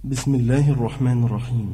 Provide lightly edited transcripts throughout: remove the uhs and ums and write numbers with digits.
بسم الله الرحمن الرحيم.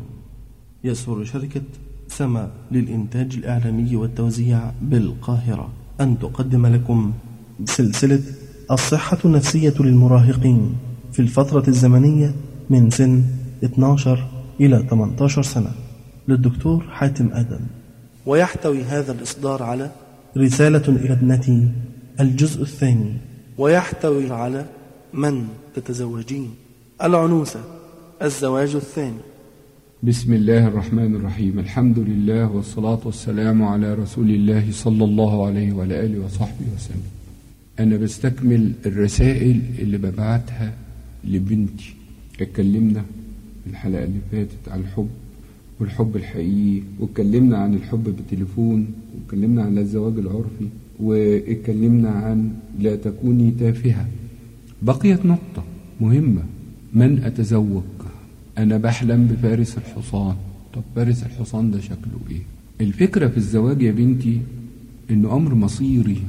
يسر شركة سما للإنتاج الإعلامي والتوزيع بالقاهرة أن تقدم لكم سلسلة الصحة النفسية للمراهقين في الفترة الزمنية من سن 12 إلى 18 سنة للدكتور حاتم آدم. ويحتوي هذا الإصدار على رسالة إلى ابنتي الجزء الثاني، ويحتوي على من تتزوجين، العنوسة، الزواج الثاني. بسم الله الرحمن الرحيم. الحمد لله والصلاة والسلام على رسول الله صلى الله عليه وعلى آله وصحبه وسلم. أنا بستكمل الرسائل اللي ببعتها لبنتي. اتكلمنا في الحلقة اللي فاتت عن الحب والحب الحقيقي، واتكلمنا عن الحب بالتليفون، واتكلمنا عن الزواج العرفي، واتكلمنا عن لا تكوني تافهة. بقيت نقطة مهمة: من أتزوج؟ أنا بحلم بفارس الحصان. طب فارس الحصان ده شكله إيه؟ الفكرة في الزواج يا بنتي إنه أمر مصيري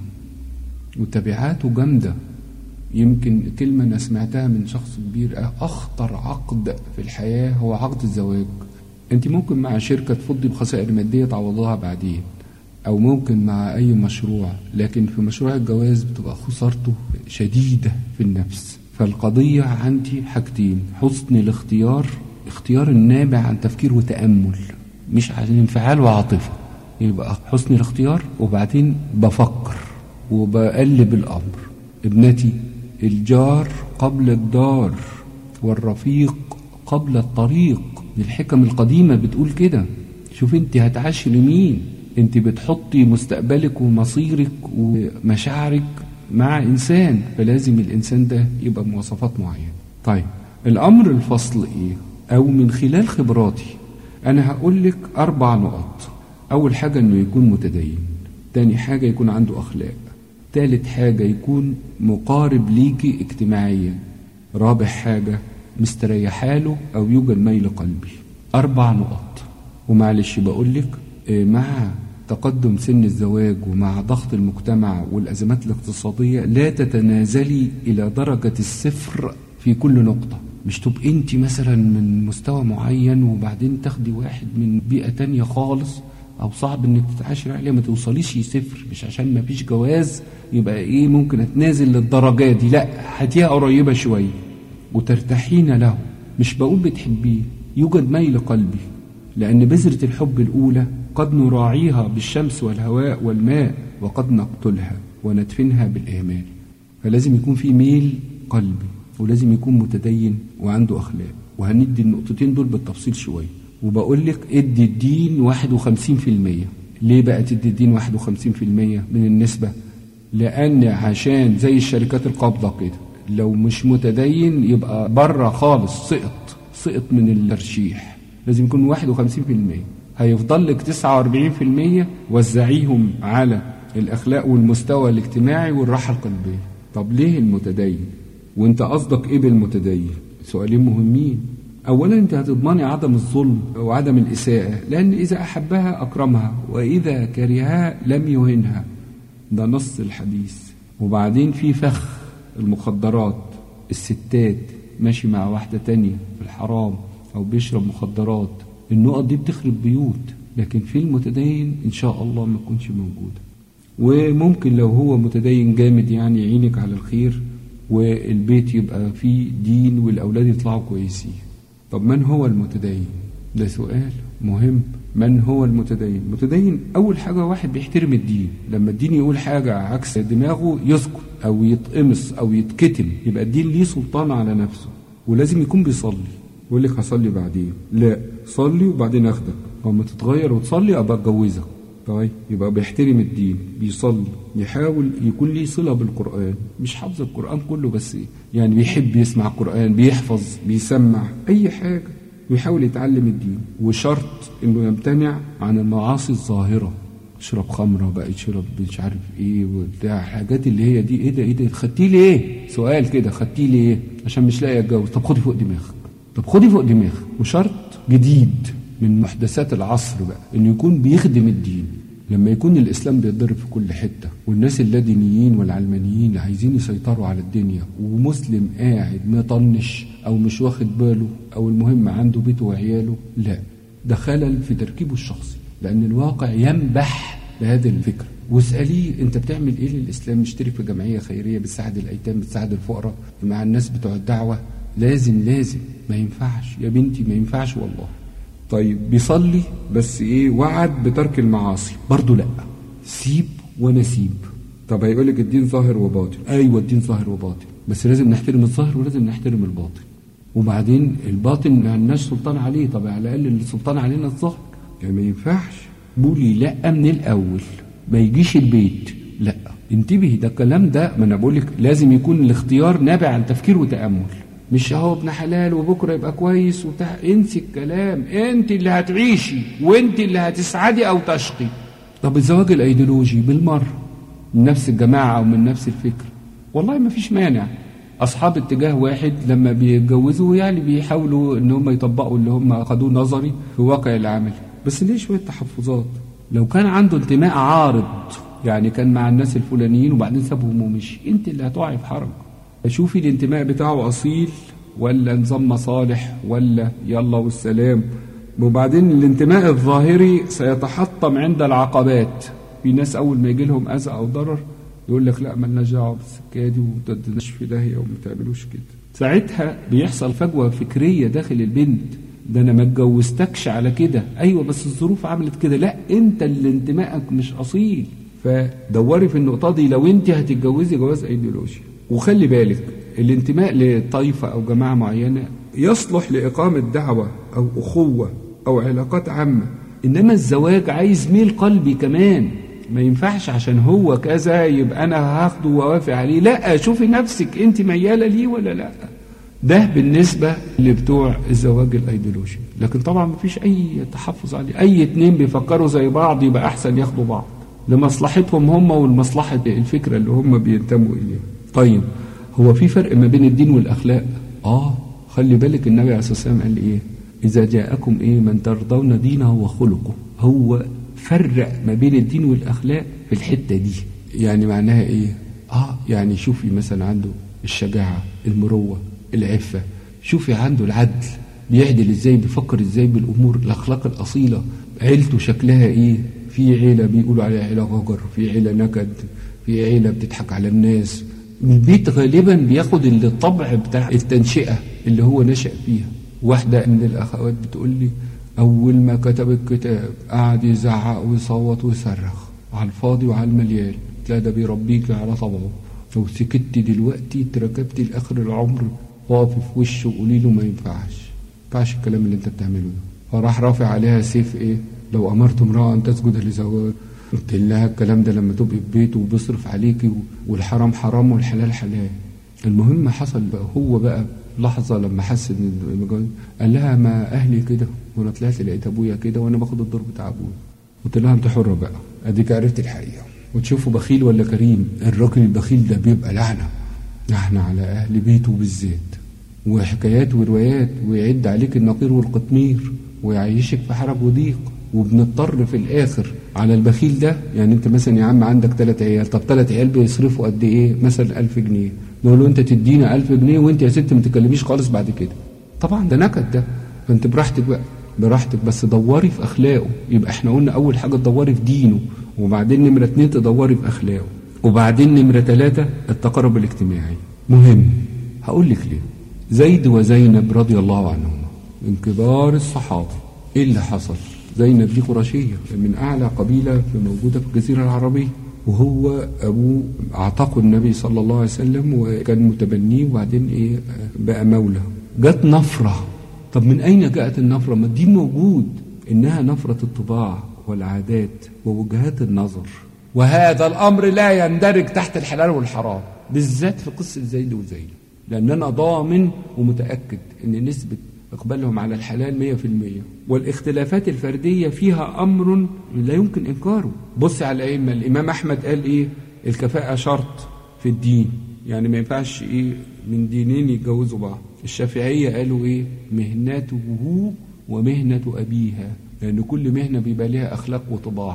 وتبعاته جامدة. يمكن كلمة أنا سمعتها من شخص كبير: أخطر عقد في الحياة هو عقد الزواج. أنت ممكن مع شركة تفضي بخسائر مادية تعوضها بعدين، أو ممكن مع أي مشروع، لكن في مشروع الجواز بتبقى خسارته شديدة في النفس. فالقضية عندي حاجتين: حسن الاختيار، اختيار النابع عن تفكير وتأمل، مش عن انفعال وعاطفة. يبقى حسن الاختيار، وبعدين بفكر وبقلب الأمر. ابنتي، الجار قبل الدار والرفيق قبل الطريق. دي الحكم القديمة بتقول كده. شوف انت هتعاشري مين. انت بتحطي مستقبلك ومصيرك ومشاعرك مع إنسان، فلازم الإنسان ده يبقى بمواصفات معينة. طيب الأمر الفصل إيه؟ أو من خلال خبراتي أنا هقول لك 4 نقط. أول حاجة إنه يكون متدين، تاني حاجة يكون عنده أخلاق، تالت حاجة يكون مقارب ليكي اجتماعيا، رابع حاجة مستريحاله أو يوجد ميل قلبي. 4 نقط. ومعلش بقول لك مع تقدم سن الزواج ومع ضغط المجتمع والأزمات الاقتصادية لا تتنازلي إلى درجة الصفر في كل نقطة. مش تبقى انت مثلا من مستوى معين وبعدين تاخدي واحد من بيئة تانية خالص أو صعب انك تتعاشر عليه، ما توصليش صفر. مش عشان ما فيش جواز يبقى ايه ممكن اتنازل للدرجة دي، لا، هاتيها قريبة شوية وترتاحين له. مش بقول بتحبيه، يوجد ميل قلبي، لأن بذرة الحب الأولى قد نراعيها بالشمس والهواء والماء، وقد نقتلها وندفنها بالإهمال. فلازم يكون في ميل قلبي، ولازم يكون متدين وعنده أخلاق. وهندي النقطتين دول بالتفصيل شوية. وبقول لك ادي الدين 51%. ليه بقى تدي الدين 51% من النسبة؟ لأن عشان زي الشركات القابضة كده، لو مش متدين يبقى بره خالص، سقط من الترشيح. لازم يكون 51%. هيفضل لك 49% وزعيهم على الأخلاق والمستوى الاجتماعي والراحة القلبية. طب ليه المتدين؟ وانت قصدك ايه بالمتدين؟ سؤالين مهمين. اولا انت هتضمني عدم الظلم وعدم الإساءة، لأن إذا أحبها أكرمها وإذا كرهها لم يهنها. ده نص الحديث. وبعدين في فخ المخدرات، الستات ماشي مع واحدة تانية في الحرام أو بيشرب مخدرات، النقط دي بتخرب بيوت. لكن في المتدين إن شاء الله ما تكونش موجودة. وممكن لو هو متدين جامد يعني يعينك على الخير والبيت يبقى فيه دين والأولاد يطلعوا كويسين. طب من هو المتدين؟ ده سؤال مهم. من هو المتدين؟ المتدين أول حاجة واحد بيحترم الدين. لما الدين يقول حاجة عكس دماغه يسكت أو يتقمص أو يتكتم، يبقى الدين ليه سلطان على نفسه. ولازم يكون بيصلي. يقول لك هصلي بعدين، لا، صلي وبعدين اخدك، او ما تتغير وتصلي ابقى اتجوزك. طيب يبقى بيحترم الدين، بيصلي، يحاول يكون ليه صلة بالقرآن، مش حافظ القرآن كله بس يعني بيحب يسمع القرآن، بيحفظ، بيسمع أي حاجة، ويحاول يتعلم الدين. وشرط إنه يمتنع عن المعاصي الظاهرة. يشرب خمرة بقى، يشرب مش عارف إيه وبتاع، حاجات اللي هي دي. إيه ده خدتيه ليه؟ سؤال كده، خدتيه ليه؟ عشان مش لاقي أتجوز. طب خدي فوق دماغك. وشرط جديد من محدثات العصر بقى، إنه يكون بيخدم الدين. لما يكون الإسلام بيتضرب في كل حتة، والناس اللادينيين والعلمانيين عايزين يسيطروا على الدنيا، ومسلم قاعد مطنش أو مش واخد باله، أو المهم عنده بيته وعياله. لا، ده خلل في تركيبه الشخصي، لأن الواقع ينبح لهذه الفكرة. واسأليه أنت بتعمل إيه للإسلام؟ مشترك في جمعية خيرية بتساعد الأيتام، بتساعد الفقراء، مع الناس بتوع الدعوة. لازم ما ينفعش يا بنتي، ما ينفعش والله. طيب بيصلي بس وعد بترك المعاصي، برضو لا، سيب وانا سيب. طب هيقولك الدين ظاهر وباطن. ايوه الدين ظاهر وباطن، بس لازم نحترم الظاهر ولازم نحترم الباطن. وبعدين الباطن ما لناش سلطان عليه، طب على الاقل السلطان علينا الظاهر. يعني ما ينفعش بولي لا من الاول، ما يجيش البيت لا. انتبهي، ده الكلام ده ما انا بقولك لازم يكون الاختيار نابع عن تفكير وتامل، مش اهو ابن حلال وبكره يبقى كويس وبتاع. انسي الكلام، انت اللي هتعيشي وانت اللي هتسعدي او تشقي. طب الزواج الايديولوجي بالمره من نفس الجماعه او من نفس الفكر، والله ما فيش مانع. اصحاب اتجاه واحد لما بيتجوزوا يعني بيحاولوا ان هم يطبقوا اللي هم اخذوه نظري في واقع العمل، بس ليه شويه تحفظات. لو كان عنده انتماء عارض، يعني كان مع الناس الفلانيين وبعدين سابهم ومشي، انت اللي هتقعي في حرج. شوفي الانتماء بتاعه أصيل ولا نظام مصالح ولا يلا والسلام. وبعدين الانتماء الظاهري سيتحطم عند العقبات. في ناس أول ما يجي لهم أذى أو ضرر يقول لك لا مالناش دعوة بالسكة دي ومتدناش في داهية وما تعملوش كده. ساعتها بيحصل فجوة فكرية داخل البنت. ده أنا ما اتجوزتكش على كده، أيوة بس الظروف عملت كده. لا، أنت اللي انتمائك مش أصيل. فدوري في النقطة دي لو أنت هتتجوزي جواز أيديولوجي. وخلي بالك الانتماء لطائفة أو جماعة معينة يصلح لإقامة دعوة أو أخوة أو علاقات عامة، إنما الزواج عايز ميل قلبي كمان. ما ينفعش عشان هو كذا يبقى أنا هاخده ووافق عليه. لا، شوفي نفسك أنت ميالة ليه ولا لا. ده بالنسبة لبتوع الزواج الأيديولوجي. لكن طبعا مفيش أي تحفظ عليه. أي اتنين بيفكروا زي بعض يبقى أحسن ياخدوا بعض لمصلحتهم هم والمصلحة الفكرة اللي هم بينتموا إليها. طيب هو في فرق ما بين الدين والأخلاق؟ خلي بالك النبي عليه الصلاة والسلام قال إيه؟ إذا جاءكم من ترضون دينه وخلقه. هو فرق ما بين الدين والأخلاق في الحتة دي. يعني معناها إيه؟ يعني شوفي مثلا عنده الشجاعة، المروة، العفة. شوفي عنده العدل، بيعدل إزاي، بيفكر إزاي بالأمور، الأخلاق الأصيلة. عيلته شكلها إيه؟ في عيلة بيقولوا عليها عيلة غجر، في عيلة نكد، في عيلة بتضحك على الناس. البيت غالبا بياخد الطبع بتاع التنشئة اللي هو نشأ فيها. واحدة من الأخوات بتقول لي أول ما كتب الكتاب قعد يزعق ويصوت ويصرخ على الفاضي وعلى المليان. تلاقي ده بيربيك على طبعه. لو سكت دلوقتي تركبتي لآخر العمر واقف في وشه وقولي له ما ينفعش الكلام اللي انت بتعمله ده. فراح رافع عليها سيف لو أمرت امرأة أن تسجد لزواج. قلت لها الكلام ده لما تبقي في بيته وبيصرف عليكي والحرام حرام والحلال حلال. المهم حصل بقى هو بقى لحظة لما حس ان المجال قال لها ما أهلي كده وانا طلعت لقيت أبويا كده وانا باخد الدور بتاع أبويا. قلت لها انت حرة بقى، اديك عرفت الحقيقة. وتشوفوا بخيل ولا كريم. الراجل البخيل ده بيبقى لعنة على أهل بيته بالذات، وحكايات وروايات، ويعد عليك النقير والقطمير ويعيشك في حرج وضيق. وبنضطر في الآخر على البخيل ده. يعني انت مثلا يا عم عندك 3 عيال، طب 3 عيال بيصرفوا قد ايه؟ مثلا 1000 جنيه. نقول له انت تدينا 1000 جنيه وانت يا ست ما تكلميش خالص بعد كده. طبعا ده نكد ده. فانت براحتك بقى، براحتك، بس دوري في أخلاقه. يبقى احنا قلنا أول حاجة تدوري في دينه، وبعدين نمرة 2 تدوري في أخلاقه، وبعدين نمرة 3 التقارب الاجتماعي. مهم. هقول لك ليه. زيد وزينب رضي الله عنهما من كبار الصحابة. ايه اللي حصل؟ زينب دي قرشية من أعلى قبيلة موجودة في الجزيرة العربية، وهو أبوه أعتقه النبي صلى الله عليه وسلم وكان متبنيه، وبعدين بقى مولى. جت نفرة. طب من أين جاءت النفرة؟ ما الدين موجود، إنها نفرة الطباع والعادات ووجهات النظر. وهذا الأمر لا يندرج تحت الحلال والحرام، بالذات في قصة زيد وزينب، لأن أنا ضامن ومتأكد إن نسبة اقبالهم على الحلال 100%. والاختلافات الفردية فيها أمر لا يمكن إنكاره. بص على الأئمة. الإمام أحمد قال الكفاءة شرط في الدين، يعني ما ينفعش من دينين يتجوزوا بعض. الشافعية قالوا مهنته ومهنة أبيها، لأن كل مهنة بيبقى لها أخلاق وطباع.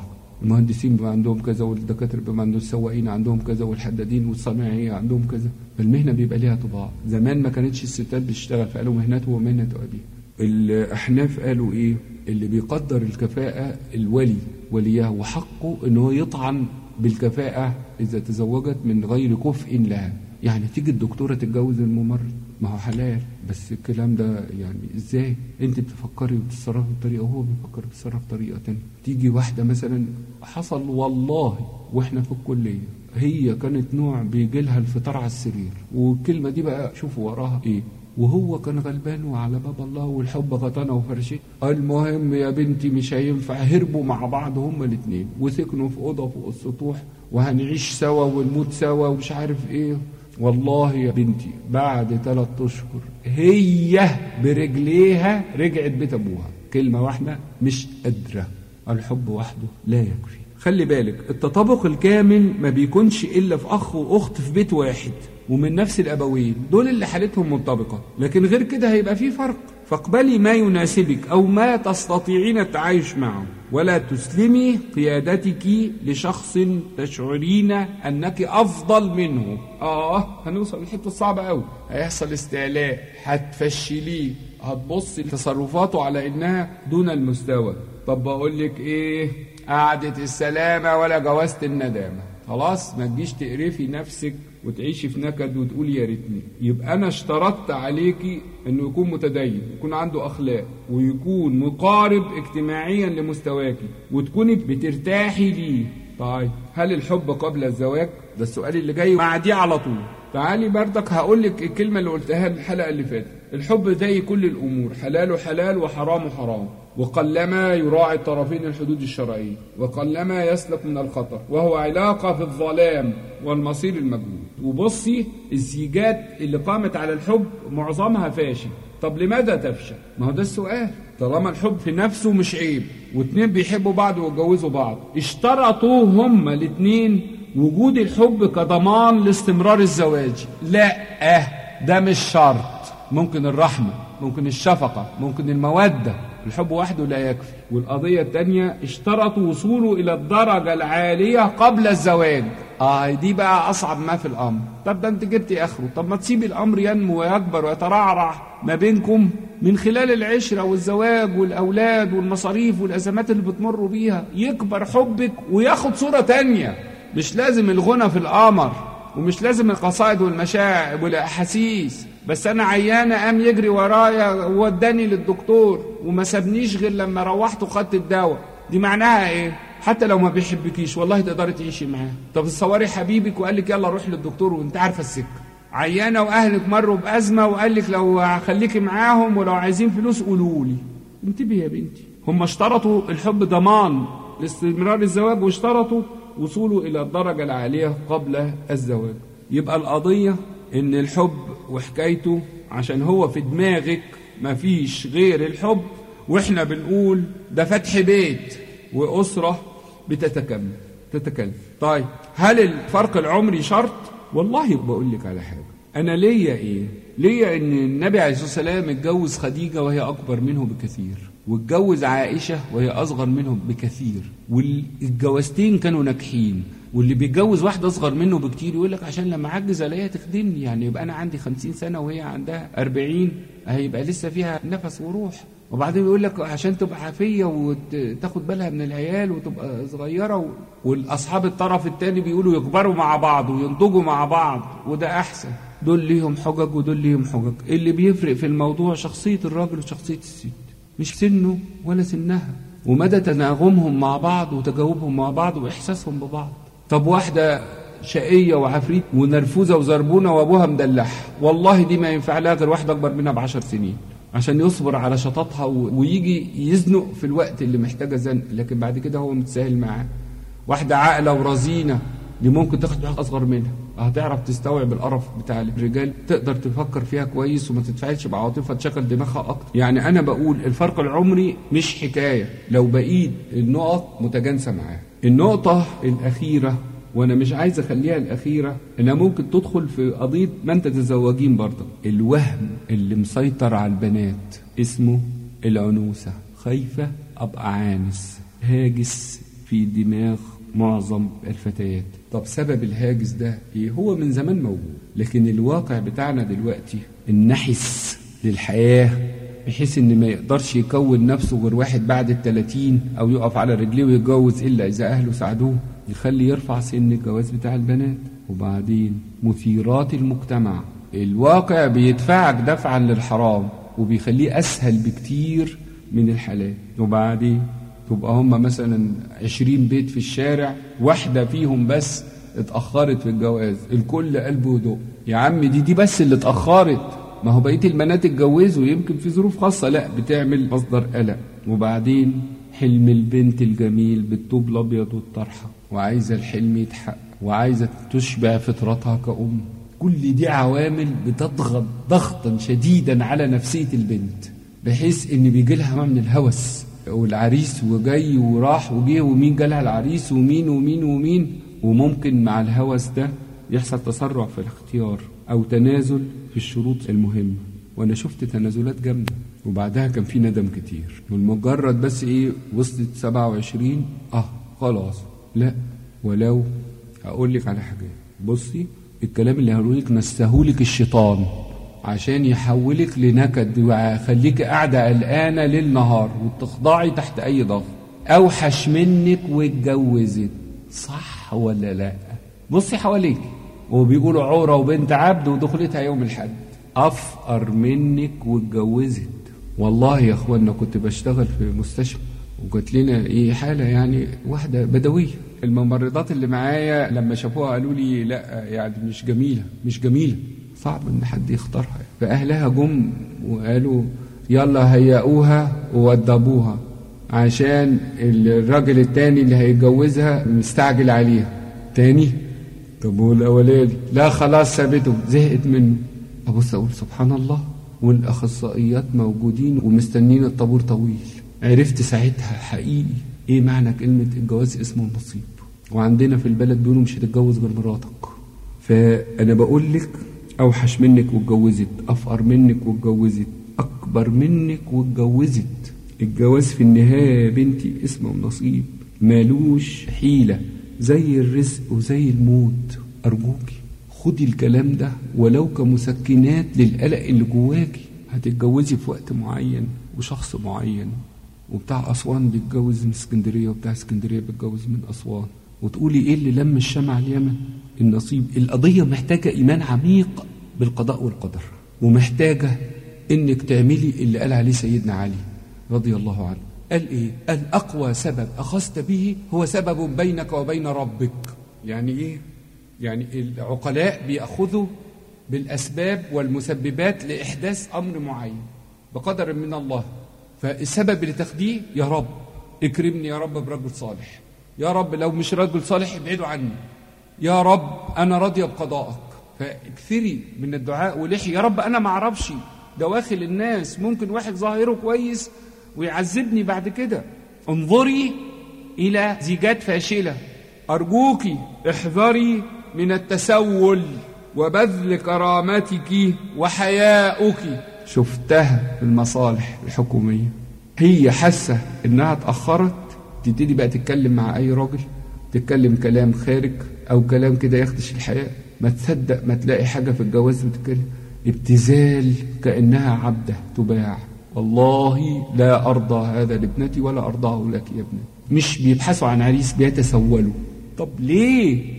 المهندسين بما عندهم كذا، والدكاترة بما عندهم، السواقين عندهم كذا، والحدادين والصناعية عندهم كذا. فالمهنة بيبقى ليها طباع. زمان ما كانتش الستات بتشتغل، فقالوا مهنته ومهنة أبيه. الأحناف قالوا إيه؟ اللي بيقدر الكفاءة الولي وليها، وحقه إنه يطعن بالكفاءة إذا تزوجت من غير كفء لها. يعني تيجي الدكتورة تتجوز الممرض، ما هو حلال، بس الكلام ده يعني ازاي انت بتفكري وبتتصرفي بطريقه وهو بيفكر بيتصرف بطريقه تانية. تيجي واحده مثلا، حصل والله واحنا في الكليه، هي كانت نوع بيجي لها الفطار على السرير، والكلمه دي بقى شوفوا وراها ايه، وهو كان غلبان وعلى باب الله والحب غطانا وفرشته. المهم يا بنتي مش هينفع، هربوا مع بعض هما الاثنين وسكنوا في اوضه فوق السطوح، وهنعيش سوا ونموت سوا ومش عارف ايه. والله يا بنتي بعد 3 أشهر هي برجليها رجعت بيت أبوها. كلمة واحدة مش قادرة. الحب وحده لا يكفي. خلي بالك، التطابق الكامل ما بيكونش إلا في أخ وأخت في بيت واحد ومن نفس الأبوين، دول اللي حالتهم منطبقة، لكن غير كده هيبقى فيه فرق. فاقبلي ما يناسبك أو ما تستطيعين التعايش معه، ولا تسلمي قيادتك لشخص تشعرين أنك أفضل منه. هنوصل للحتة الصعبة أوي. هيحصل استعلاء، هتفشليه، هتبص لتصرفاته على إنها دون المستوى. طب بقول لك إيه؟ قعدة السلامة ولا جوازة الندامة. خلاص ما تجيش تقرفي نفسك وتعيشي في نكد وتقولي يا ريتني. يبقى أنا اشترطت عليكي إنه يكون متدين، يكون عنده أخلاق، ويكون مقارب اجتماعيا لمستواكي، وتكوني بترتاحي ليه. طيب هل الحب قبل الزواج؟ ده السؤال اللي جاي مع دي على طول. تعالي بردك هقول لك الكلمة اللي قلتها الحلقة اللي فاتت. الحب زي كل الأمور، حلاله حلال وحرامه حرام، وقلما يراعي الطرفين الحدود الشرعية، وقلما يسلك من الخطر، وهو علاقة في الظلام والمصير المجهول. وبصي الزيجات اللي قامت على الحب معظمها فاشل. طب لماذا تفشل؟ ما هو ده السؤال. طالما الحب في نفسه مش عيب، واتنين بيحبوا بعض ويتجوزوا بعض، اشترطوا هما الاتنين وجود الحب كضمان لاستمرار الزواج. لا، ده مش شرط. ممكن الرحمة، ممكن الشفقة، ممكن المودة. الحب وحده لا يكفي. والقضية التانية، اشترطوا وصوله إلى الدرجة العالية قبل الزواج. دي بقى أصعب ما في الأمر. طب ده أنت جبتي آخره. طب ما تسيب الأمر ينمو ويكبر ويترعرع ما بينكم من خلال العشرة والزواج والأولاد والمصاريف والأزمات اللي بتمروا بيها، يكبر حبك وياخد صورة تانية. مش لازم الغنى في القمر، ومش لازم القصائد والمشاعر والأحاسيس. بس أنا عيانة قام يجري ورايا ووداني للدكتور وما سابنيش غير لما روحت وخدت الدواء. دي معناها إيه؟ حتى لو ما بيحبكيش والله تقدري تعيشي معاه. طب تصوري حبيبك وقال لك يلا روح للدكتور وانت عارفة السكة. عيانة وأهلك مروا بأزمة وقال لك لو هخليكي معاهم ولو عايزين فلوس قولوا لي. انتبهي يا بنتي. هم اشترطوا الحب ضمان لاستمرار الزواج، واشترطوا وصوله إلى الدرجة العالية قبل الزواج. يبقى القضية إن الحب وحكايته عشان هو في دماغك ما فيش غير الحب، وإحنا بنقول ده فتح بيت وأسرة تتكلم. طيب هل الفرق العمري شرط؟ والله بقول لك على حاجة. أنا ليا إن النبي عليه الصلاة والسلام اتجوز خديجة وهي أكبر منه بكثير، واتجوز عائشة وهي أصغر منه بكثير، والجوازتين كانوا ناجحين. واللي بيتجوز واحدة أصغر منه بكتير يقول لك عشان لما عجز الاقيها تخدمني، يعني يبقى أنا عندي 50 سنة وهي عندها 40، هيبقى لسه فيها نفس وروح. وبعدين يقول لك عشان تبقى عافية وتاخد بالها من العيال وتبقى صغيرة. والأصحاب الطرف التاني بيقولوا يكبروا مع بعض وينضجوا مع بعض وده أحسن. دول ليهم حجج ودول ليهم حجج. اللي بيفرق في الموضوع شخصية الراجل وشخصية الست، مش سنه ولا سنها، ومدى تناغمهم مع بعض وتجاوبهم مع بعض وإحساسهم ببعض. طب واحدة شقية وعفريت ونرفوزة وزربونة وابوها مدلح، والله دي ما ينفع لها غير واحدة أكبر منها ب10 سنين عشان يصبر على شططها ويجي يزنق في الوقت اللي محتاجة زنق، لكن بعد كده هو متساهل معاه. واحدة عاقلة ورزينة دي ممكن تاخد واحد أصغر منها، هتعرف تستوعب القرف بتاع الرجال، تقدر تفكر فيها كويس وما تتفاعلش بعاطفها، تشغل دماغها أكتر. يعني أنا بقول الفرق العمري مش حكاية لو بقيت النقط متجانسة معاه. النقطة الأخيرة، وأنا مش عايز أخليها الأخيرة، إنها ممكن تدخل في قضية من تتزوجين برضه. الوهم اللي مسيطر على البنات اسمه العنوسة. خايفة أبقى عانس، هاجس في في دماغ معظم الفتيات. طب سبب الهاجس ده ايه؟ هو من زمان موجود، لكن الواقع بتاعنا دلوقتي النحس للحياة، بحيث ان ما يقدرش يكون نفسه غير واحد بعد 30 او يقف على رجليه ويتجوز الا اذا اهله ساعدوه، يخلي يرفع سن الجواز بتاع البنات. وبعدين مثيرات المجتمع، الواقع بيدفعك دفعا للحرام وبيخليه اسهل بكتير من الحلال. وبعدين تبقى هم مثلا 20 بيت في الشارع، واحدة فيهم بس اتأخرت في الجواز، الكل قلبه يدق. يا عم دي بس اللي اتأخرت، ما هو بقية البنات اتجوزوا يمكن في ظروف خاصة، لا بتعمل مصدر قلق. وبعدين حلم البنت الجميل بالطوب الأبيض والطرحة، وعايزة الحلم يتحقق، وعايزة تشبع فطرتها كأم. كل دي عوامل بتضغط ضغطا شديدا على نفسية البنت، بحيث ان بيجي لها نوع من الهوس، والعريس وجاي وراح وجيه، ومين جالها العريس ومين ومين ومين. وممكن مع الهوس ده يحصل تسرع في الاختيار او تنازل في الشروط المهمة. وانا شفت تنازلات جامدة وبعدها كان في ندم كتير، والمجرد بس ايه وصلت 27 خلاص. لا، ولو اقول لك على حاجة، بصي الكلام اللي هقولك نستهولك الشيطان عشان يحولك لنكد ويخليك قاعدة قلقانة ليل نهار وتخضعي تحت أي ضغط. أوحش منك واتجوزت، صح ولا لا؟ بصي حواليك وبيقولوا عورة وبنت عبد ودخلتها يوم الحد. أفقر منك واتجوزت. والله يا أخوانا كنت بشتغل في مستشفى وقلت لنا حالة يعني واحدة بدوية، الممرضات اللي معايا لما شافوها قالوا لي لا يعني مش جميلة، صعب ان حد يختارها. فاهلها جم وقالوا يلا هيئوها وودبوها عشان الراجل التاني اللي هيتجوزها مستعجل عليها. تاني؟ طب والاولاني؟ لا خلاص سابته، زهقت منه. ابص اقول سبحان الله، والاخصائيات موجودين ومستنين الطابور طويل. عرفت ساعتها حقيقي ايه معنى كلمة الجواز اسمه النصيب. وعندنا في البلد بيقولوا مش هتتجوز غير مراتك. فانا بقول لك اوحش منك واتجوزت، افقر منك واتجوزت، اكبر منك واتجوزت. الجواز في النهاية يا بنتي اسمه نصيب، مالوش حيلة، زي الرزق وزي الموت. ارجوكي خدي الكلام ده ولو كمسكنات للقلق اللي جواكي. هتتجوزي في وقت معين وشخص معين، وبتاع أسوان بيتجوز من اسكندرية وبتاع اسكندرية بيتجوز من أسوان، وتقولي ايه اللي لم الشمع اليمن؟ النصيب. القضية محتاجة إيمان عميق بالقضاء والقدر، ومحتاجة إنك تعملي اللي قال عليه سيدنا علي رضي الله عنه. قال إيه؟ قال أقوى سبب أخذت به هو سبب بينك وبين ربك. يعني إيه؟ يعني العقلاء بيأخذوا بالأسباب والمسببات لإحداث أمر معين بقدر من الله. فالسبب اللي تاخديه يا رب اكرمني يا رب برجل صالح، يا رب لو مش رجل صالح ابعدوا عني، يا رب أنا راضية بقضائك. فاكثري من الدعاء ولحي يا رب أنا ما أعرفش دواخل الناس، ممكن واحد ظاهره كويس ويعذبني بعد كده. انظري إلى زيجات فاشلة، أرجوكي احذري من التسول وبذل كرامتك وحياؤك. شفتها في المصالح الحكومية، هي حاسة إنها اتأخرت، تبتدي بقى تتكلم مع أي راجل، تتكلم كلام خارج أو كلام كده يخدش الحياة. ما تصدق ما تلاقي حاجة في الجواز بتتكلم ابتذال كأنها عبدة تباع. والله لا أرضى هذا لابنتي ولا أرضاه لك يا ابنتي. مش بيبحثوا عن عريس، بيتسولوا. طب ليه؟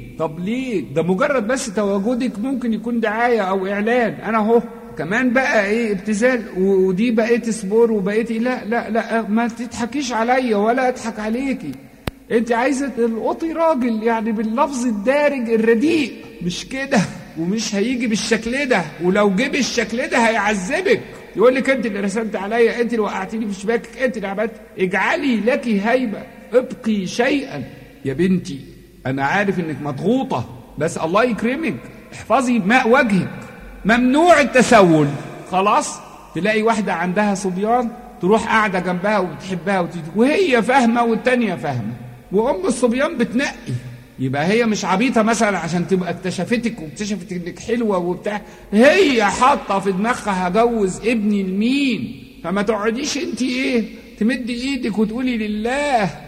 ده مجرد بس تواجدك ممكن يكون دعاية أو إعلان. أنا هو كمان بقى ابتذال، ودي بقيت سبور وبقيتي لا ما تضحكيش عليا ولا اضحك عليكي. انت عايزه تلقطي راجل يعني باللفظ الدارج الرديء، مش كده، ومش هيجي بالشكل ده، ولو جه بالشكل ده هيعذبك. يقول لك انت اللي رسمت عليا، انت اللي وقعتيني في شباكك، انت اللي عملت. اجعلي لك هيبه، ابقي شيئا يا بنتي. انا عارف انك مضغوطه، بس الله يكرمك، احفظي ماء وجهك. ممنوع التسول. خلاص تلاقي واحدة عندها صبيان تروح قاعدة جنبها وبتحبها وهي فاهمة والتانية فاهمة، وأم الصبيان بتنقي. يبقى هي مش عبيطة مثلا عشان تبقى اكتشفتك واكتشفت انك حلوة وبتاع، هي حاطة في دماغها هجوز ابني لمين. فما تقعديش انت تمدي ايدك وتقولي لله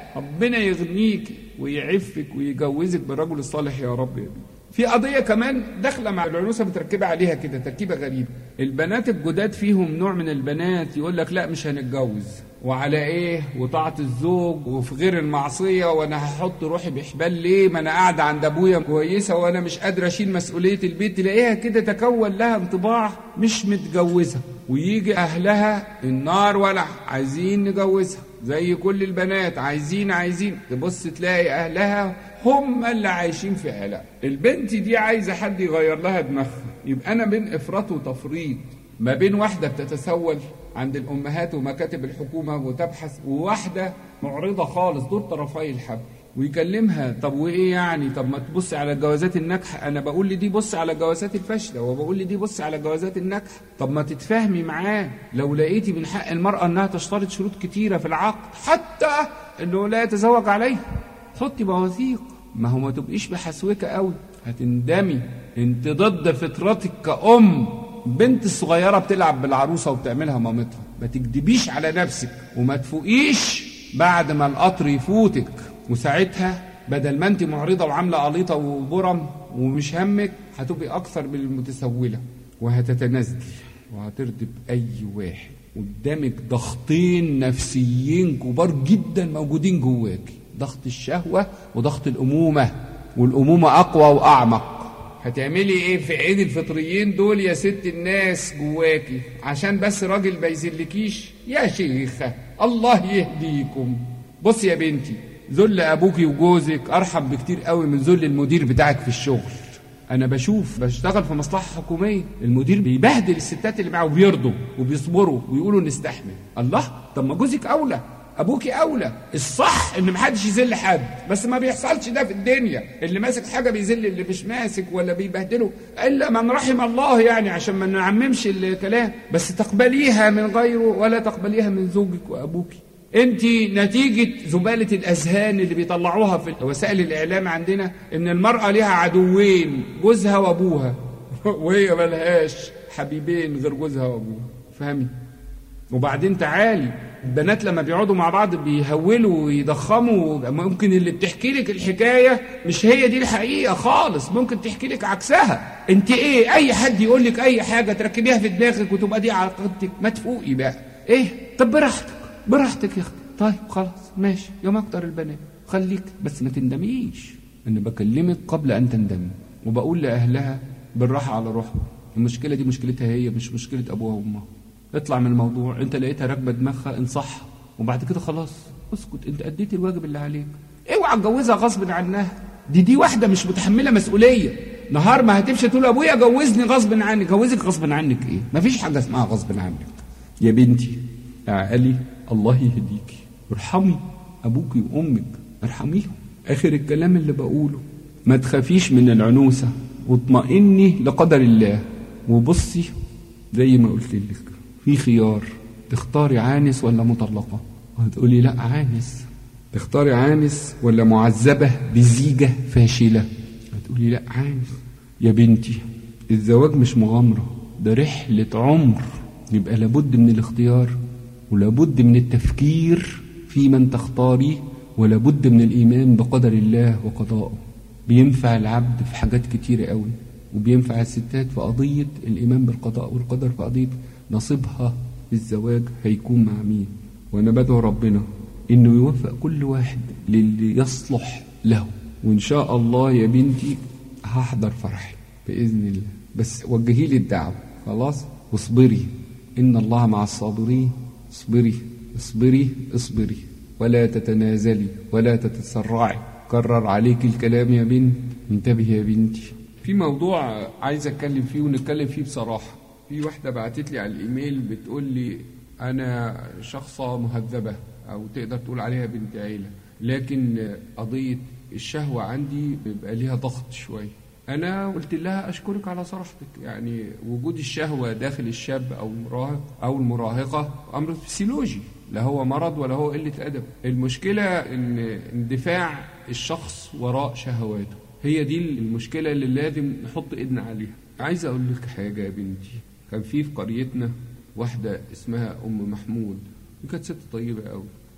ربنا يغنيك ويعفك ويجوزك بالرجل الصالح يا رب. في قضية كمان داخلة مع العنوسة بتركب عليها كده تركيبة غريبة. البنات الجداد فيهم نوع من البنات يقول لك لا مش هنتجوز، وعلى ايه، وطاعة الزوج وفي غير المعصية، وانا هحط روحي بحبال ليه، ما انا قاعدة عند ابويا كويسة وانا مش قادرة اشيل مسؤولية البيت. تلاقيها كده تكون لها انطباع مش متجوزة، ويجي اهلها النار ولع عايزين نجوزها زي كل البنات، عايزين تبص تلاقي اهلها هم اللي عايشين في قلق. البنت دي عايزة حد يغير لها دماغها. يبقى انا بين افراط وتفريط، ما بين واحدة بتتسول عند الامهات ومكاتب الحكومة وتبحث، وواحدة معرضة خالص دول طرفي الحبل. ويكلمها طب وايه يعني، طب ما تبص على الجوازات الناجحة. انا بقول لي دي بص على الجوازات الفاشلة، وبقول لي دي بص على الجوازات الناجحة. طب ما تتفاهمي معاه. لو لقيتي من حق المرأة انها تشترط شروط كتيرة في العقد، حتى انه لا يتزوج عليه، حطي مواثيق. ما هو ما تبقيش بحسوكة قوي، هتندمي. انت ضد فطرتك كأم. بنت الصغيرة بتلعب بالعروسة وبتعملها مامتها. ما تكدبيش على نفسك وما تفوقيش بعد ما القطر يفوتك. وساعتها بدل ما انت معرضة وعاملة قليطة وبرم ومش همك، هتبقي اكثر من المتسولة وهتتنازلي وهترضي بأي واحد. قدامك ضغطين نفسيين كبار جدا موجودين جواكي، ضغط الشهوة وضغط الأمومة، والأمومة أقوى وأعمق. هتعملي ايه في عيد الفطريين دول يا ست الناس جواكي عشان بس راجل ما يذلكيش؟ يا شيخة الله يهديكم. بص يا بنتي، ذل ابوكي وجوزك ارحم بكتير قوي من ذل المدير بتاعك في الشغل. انا بشتغل في مصلحة حكومية، المدير بيبهدل الستات اللي معه وبيرضوا وبيصبروا ويقولوا نستحمل. الله، طب ما جوزك اولى، ابوكي اولى. الصح ان محدش يذل حد، بس ما بيحصلش ده في الدنيا. اللي ماسك حاجه بيذل اللي مش ماسك ولا بيبهدله الا من رحم الله، يعني عشان ما نعممش الكلام. بس تقبليها من غيره ولا تقبليها من زوجك وابوكي. انت نتيجه زباله الاذهان اللي بيطلعوها في وسائل الاعلام عندنا ان المراه ليها عدوين، جوزها وابوها وهي ملهاش حبيبين غير جوزها وابوها. فهمي؟ وبعدين تعالي، البنات لما بيقعدوا مع بعض بيهولوا ويضخموا. ممكن اللي بتحكي لك الحكاية مش هي دي الحقيقة خالص، ممكن تحكي لك عكسها. انت ايه، اي حد يقول لك اي حاجة تركبيها في دماغك وتبقى دي عقيدتك. ما تفوقي بقى. ايه، طب براحتك يا اختي. طيب خلاص ماشي، يوم اكتر البنات خليك، بس ما تندميش. انا بكلمك قبل ان تندمي، وبقول لاهلها بالراحة على روحها. المشكلة دي مشكلتها هي، مش مشكلة ابوها وامها. اطلع من الموضوع. انت لقيتها راكبه دماغها، انصحها، وبعد كده خلاص اسكت. انت اديت الواجب اللي عليك. اوعى تجوزها غصب عنها. دي واحده مش متحمله مسؤوليه. نهار ما هتمشي تقول ابويا جوزني غصب عني. جوزك غصب عنك ايه؟ مفيش حاجه اسمها غصب عنك يا بنتي. اعقلي، الله يهديكي. ارحمي ابوكي وامك، ارحميهم. اخر الكلام اللي بقوله، ما تخافيش من العنوسه واطمئني لقدر الله. وبصي زي ما قلت لك، في خيار، تختاري عانس ولا مطلقة. وهتقولي لا عانس. تختاري عانس ولا معذبة بزيجة فاشلة. هتقولي لا عانس. يا بنتي، الزواج مش مغامرة، ده رحلة عمر. يبقى لابد من الاختيار، ولابد من التفكير في من تختاريه، ولابد من الإيمان بقدر الله وقضائه. بينفع العبد في حاجات كتيرة قوي، وبينفع الستات في قضية الإيمان بالقضاء والقدر، في قضية نصيبها في الزواج هيكون مع مين. وأنا بدعو ربنا إنه يوفق كل واحد للي يصلح له. وإن شاء الله يا بنتي هحضر فرحي بإذن الله، بس وجهي لي الدعوة خلاص. واصبري، إن الله مع الصابرين. اصبري ولا تتنازلي ولا تتسرعي. كرر عليك الكلام يا بنت. انتبهي يا بنتي. في موضوع عايز أتكلم فيه ونتكلم فيه بصراحة. في واحدة بعتت لي على الإيميل بتقول لي أنا شخصة مهذبة، أو تقدر تقول عليها بنت عيلة، لكن قضية الشهوة عندي بيبقى ليها ضغط شوية. أنا قلت لها أشكرك على صراحتك. يعني وجود الشهوة داخل الشاب أو المراهق أو المراهقة أمر فسيولوجي، لا هو مرض ولا هو قلة أدب. المشكلة إن اندفاع الشخص وراء شهواته، هي دي المشكلة اللي لازم نحط إيدنا عليها. عايز أقول لك حاجة يا بنتي. كان في قريتنا واحدة اسمها أم محمود، كانت ست طيبة قوي.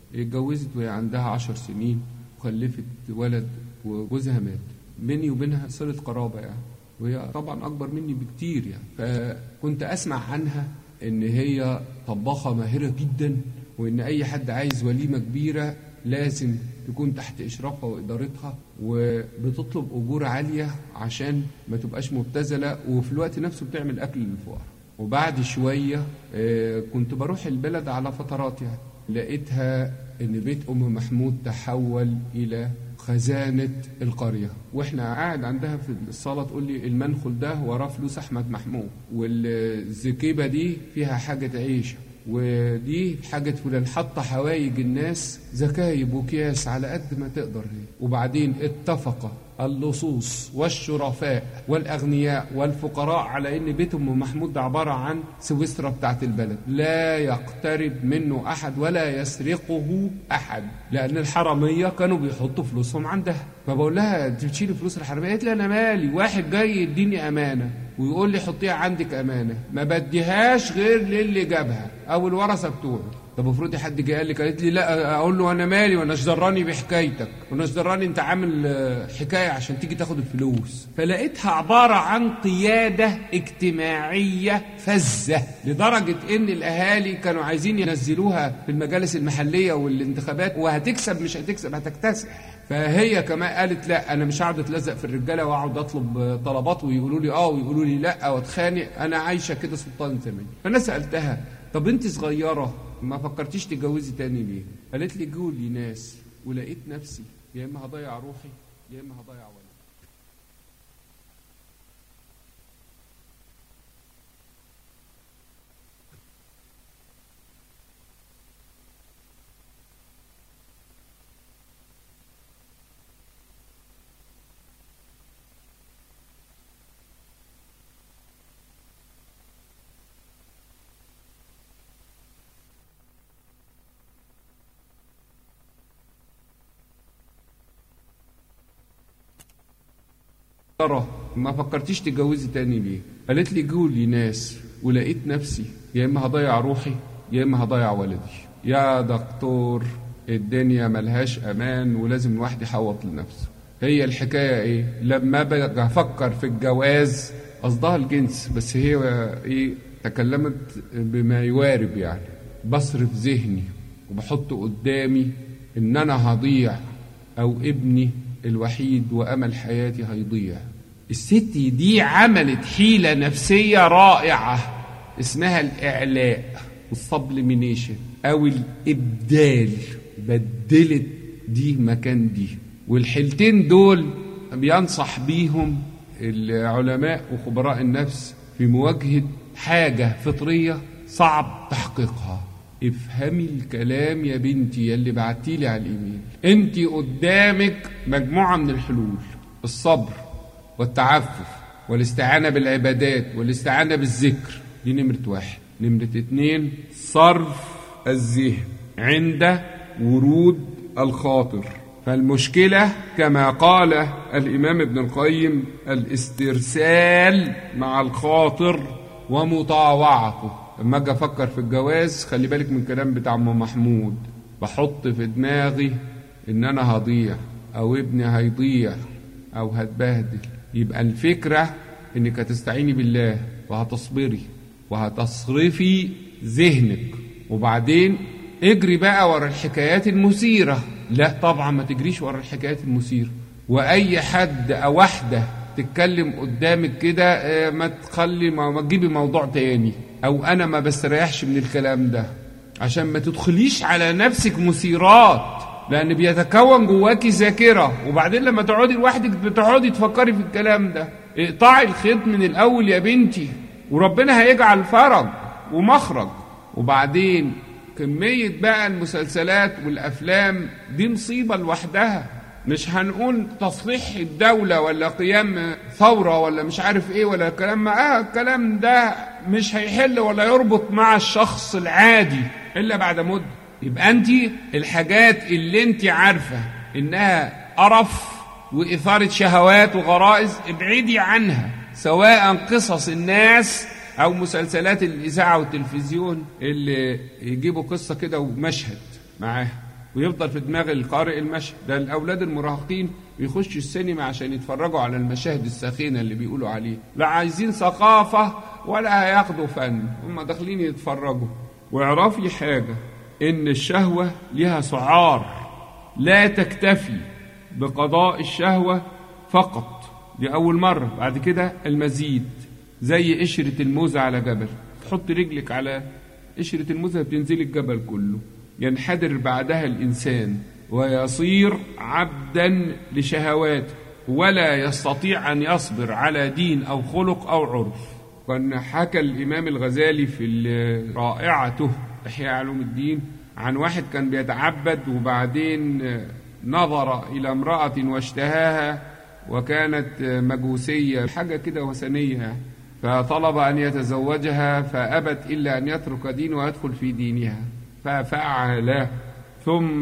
اتجوزت وهي عندها 10 سنين وخلفت ولد وجوزها مات. بيني وبينها صلة قرابة يعني، وهي طبعا أكبر مني بكتير يعني. فكنت أسمع عنها إن هي طباخة ماهرة جدا، وإن أي حد عايز وليمة كبيرة لازم تكون تحت إشرافها وإدارتها، وبتطلب أجور عالية عشان ما تبقاش مبتذلة، وفي الوقت نفسه بتعمل أكل للفقراء. وبعد شوية كنت بروح البلد على فترات يعني، لقيتها إن بيت أم محمود تحول إلى خزانة القرية، وإحنا قاعد عندها في الصالة تقول لي المنخل ده وراه فلوس أحمد محمود، والزكيبة دي فيها حاجة عيش، ودي حاجة فلان، حط حوايج الناس زكايب وكياس على قد ما تقدر هي. وبعدين اتفق اللصوص والشرفاء والأغنياء والفقراء على إن بيت أم محمود ده عبارة عن سويسرا بتاعت البلد، لا يقترب منه أحد ولا يسرقه أحد، لأن الحرامية كانوا بيحطوا فلوسهم عندها. فبقول لها أنت بتشيلي فلوس الحرامية؟ قالت لي أنا مالي، واحد جاي يديني أمانة ويقول لي حطيها عندك أمانة، ما بديهاش غير للي جابها أو الورثة بتوعه. طب افرضي حد جه قال لك، قالت لي لا، اقول له انا مالي وانا اشدراني بحكايتك، وانا اشدراني انت عامل حكايه عشان تيجي تاخد الفلوس. فلقيتها عباره عن قياده اجتماعيه فزه، لدرجه ان الاهالي كانوا عايزين ينزلوها في المجالس المحليه والانتخابات، وهتكسب مش هتكسب هتكتسح. فهي كمان قالت لا، انا مش هقعد اتلزق في الرجاله واقعد اطلب طلبات ويقولوا لي ويقولوا لي لا واتخانق، انا عايشه كده سلطان زمان. فانا سالتها طب انت صغيره ما فكرتيش تتجوزي تاني ليه؟ قالت لي جولي ناس ولقيت نفسي يا اما هضيع روحي يا اما هضيع ولدي. ما فكرتيش تتجوزي تاني ليه؟ قالت لي جولي ناس ولقيت نفسي يا اما هضيع روحي يا اما هضيع ولدي. يا دكتور الدنيا ملهاش امان ولازم الواحد يحوط لنفسه. هي الحكايه ايه؟ لما باجي افكر في الجواز، قصدها الجنس بس هي ايه، تكلمت بما يوارب يعني، بصرف ذهني وبحط قدامي ان انا هضيع او ابني الوحيد وأمل حياتي هيضيع. الست دي عملت حيلة نفسية رائعة اسمها الإعلاء والسبليمينيشن أو الإبدال، بدلت دي مكان دي. والحيلتين دول بينصح بيهم العلماء وخبراء النفس في مواجهة حاجة فطرية صعب تحقيقها. افهمي الكلام يا بنتي يلي بعتيلي على الإيميل، انت قدامك مجموعة من الحلول: الصبر والتعفف والاستعانة بالعبادات والاستعانة بالذكر، دي نمرة 1. نمرة 2 صرف الذهن عند ورود الخاطر. فالمشكلة كما قال الإمام ابن القيم الاسترسال مع الخاطر ومطاوعته. لما اجي افكر في الجواز خلي بالك من كلام بتاع ام محمود، بحط في دماغي ان انا هضيع او ابني هيضيع او هتبهدل. يبقى الفكرة انك هتستعيني بالله وهتصبري وهتصرفي ذهنك، وبعدين اجري بقى ورا الحكايات المثيرة. لا طبعا ما تجريش ورا الحكايات المثيرة، واي حد او واحدة تتكلم قدامك كده ما تخلي ما تجيبي موضوع تاني، او انا ما بستريحش من الكلام ده عشان ما تدخليش على نفسك مثيرات، لان بيتكون جواكي ذاكره، وبعدين لما تقعدي لوحدك بتقعدي تفكري في الكلام ده. اقطعي الخيط من الاول يا بنتي وربنا هيجعل فرج ومخرج. وبعدين كميه بقى المسلسلات والافلام دي مصيبه لوحدها، مش هنقول تصليح الدولة ولا قيام ثورة ولا مش عارف ايه ولا كلام الكلام ده مش هيحل ولا يربط مع الشخص العادي إلا بعد مدة. يبقى انت الحاجات اللي انت عارفة انها قرف وإثارة شهوات وغرائز ابعدي عنها، سواء قصص الناس او مسلسلات الإذاعة والتلفزيون اللي يجيبوا قصة كده ومشهد معاها. ويفضل في دماغ القارئ المشهد ده. الأولاد المراهقين بيخشوا السينما عشان يتفرجوا على المشاهد الساخنة اللي بيقولوا عليه، لا عايزين ثقافة ولا هياخدوا فن، هم داخلين يتفرجوا. واعرفي حاجة، إن الشهوة لها سعار، لا تكتفي بقضاء الشهوة فقط، دي أول مرة، بعد كده المزيد. زي قشرة الموزة على جبل، تحط رجلك على قشرة الموزة بتنزل الجبل كله، ينحدر بعدها الإنسان ويصير عبدا لشهواته، ولا يستطيع أن يصبر على دين أو خلق أو عرف. كان حكى الإمام الغزالي في رائعته إحياء علوم الدين عن واحد كان بيتعبد، وبعدين نظر إلى امرأة واشتهاها، وكانت مجوسية حاجة كده وثنية، فطلب أن يتزوجها فأبت إلا أن يترك دينه ويدخل في دينها، ففعل، ثم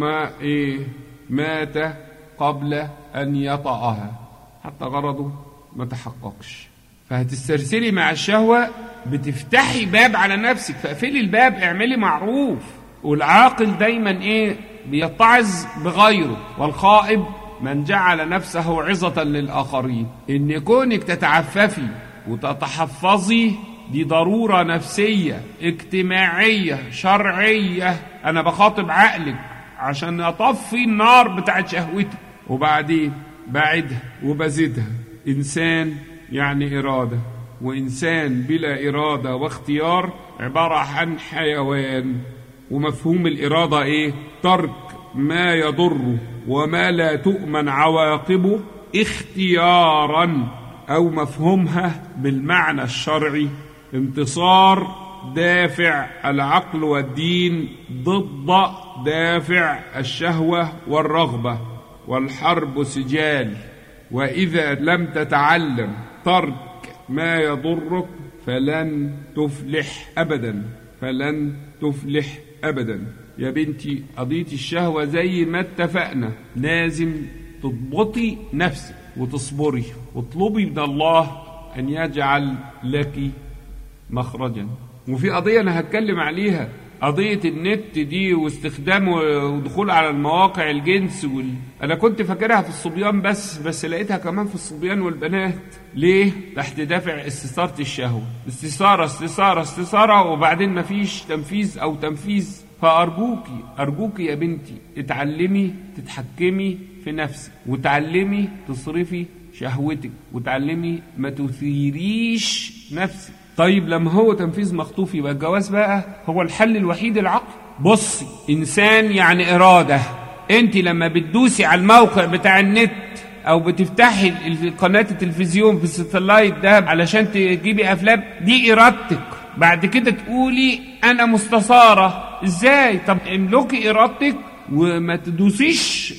مات قبل أن يطأها حتى غرضه ما تحققش. فهتسترسلي مع الشهوة، بتفتحي باب على نفسك، فاقفلي الباب، اعملي معروف. والعاقل دايما بيتعظ بغيره، والخائب من جعل نفسه عظة للآخرين. إن كونك تتعففي وتتحفظي دي ضرورة نفسية اجتماعية شرعية. أنا بخاطب عقلك عشان أطفي النار بتاعت شهوتك، وبعدين بعدها وبزيدها. إنسان يعني إرادة، وإنسان بلا إرادة واختيار عبارة عن حيوان. ومفهوم الإرادة ترك ما يضره وما لا تؤمن عواقبه اختيارا، أو مفهومها بالمعنى الشرعي انتصار دافع العقل والدين ضد دافع الشهوة والرغبة، والحرب سجال. وإذا لم تتعلم ترك ما يضرك فلن تفلح أبدا، فلن تفلح أبدا. يا بنتي قضية الشهوة زي ما اتفقنا لازم تضبطي نفسك وتصبري، واطلبي من الله أن يجعل لك مخرجا. وفي قضية أنا هتكلم عليها، قضية النت دي واستخدامه ودخول على المواقع الجنس أنا كنت فاكرها في الصبيان بس لقيتها كمان في الصبيان والبنات. ليه؟ تحت دافع استثارة الشهوة، استثارة، وبعدين مفيش تنفيذ أو تنفيذ. فأرجوكي يا بنتي اتعلمي تتحكمي في نفسك، وتعلمي تصرفي شهوتك، وتعلمي ما تثيريش نفسك. طيب لما هو تنفيذ مخطوف يبقى الجواز بقى هو الحل الوحيد العقل. بصي، إنسان يعني إرادة. أنت لما بتدوسي على الموقع بتاع النت أو بتفتحي قناة التلفزيون في الستلايت ده علشان تجيبي أفلام، دي إرادتك. بعد كده تقولي أنا مستثارة. إزاي؟ طب املكي إرادتك وما تدوسيش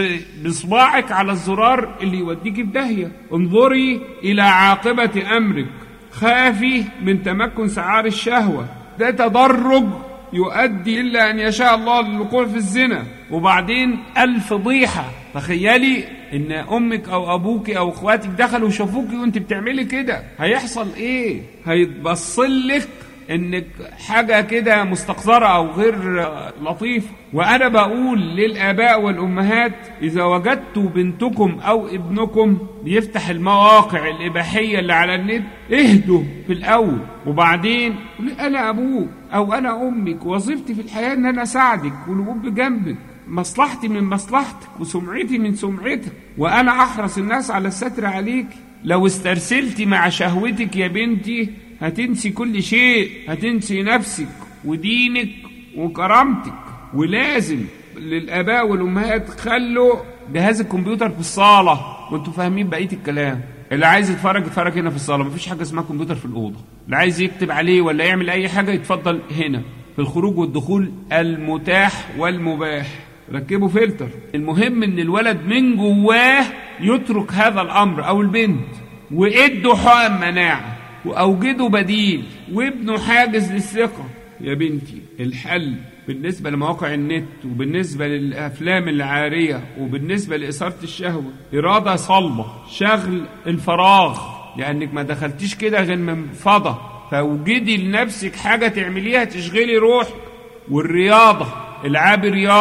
بصباعك على الزرار اللي يوديكي في داهية. انظري إلى عاقبة أمرك، خافي من تمكن سعار الشهوة. ده تدرج يؤدي إلا أن يشاء الله للوقوع في الزنا، وبعدين الفضيحة. تخيلي إن أمك أو أبوك أو أخواتك دخلوا وشافوكي وأنت بتعملي كده، هيحصل إيه؟ هيتبصلك إنك حاجة كده مستقذرة أو غير لطيفة. وأنا بقول للآباء والأمهات، إذا وجدتوا بنتكم أو ابنكم بيفتح المواقع الإباحية اللي على النت، اهدوا في الأول، وبعدين أنا أبوك أو أنا أمك، وظيفتي في الحياة إن أنا أساعدك والوقوف بجنبك، مصلحتي من مصلحتك وسمعتي من سمعتك، وأنا أحرص الناس على الستر عليك. لو استرسلتي مع شهوتك يا بنتي هتنسي كل شيء، هتنسي نفسك ودينك وكرامتك. ولازم للآباء والأمهات خلوا جهاز الكمبيوتر في الصالة، وانتوا فاهمين بقية الكلام. اللي عايز يتفرج هنا في الصالة، مفيش حاجة اسمها كمبيوتر في الأوضة. اللي عايز يكتب عليه ولا يعمل أي حاجة يتفضل هنا في الخروج والدخول المتاح والمباح. ركبوا فلتر. المهم ان الولد من جواه يترك هذا الأمر أو البنت، وإدوا حقن مناعة وأوجدوا بديل، وابنوا حاجز للثقة. يا بنتي الحل بالنسبة لمواقع النت، وبالنسبة للأفلام العارية، وبالنسبة لإثارة الشهوة، إرادة صلبة، شغل الفراغ، لأنك ما دخلتيش كده غير من فضة. فوجدي لنفسك حاجة تعمليها تشغلي روح. والرياضة، العاب رياضة،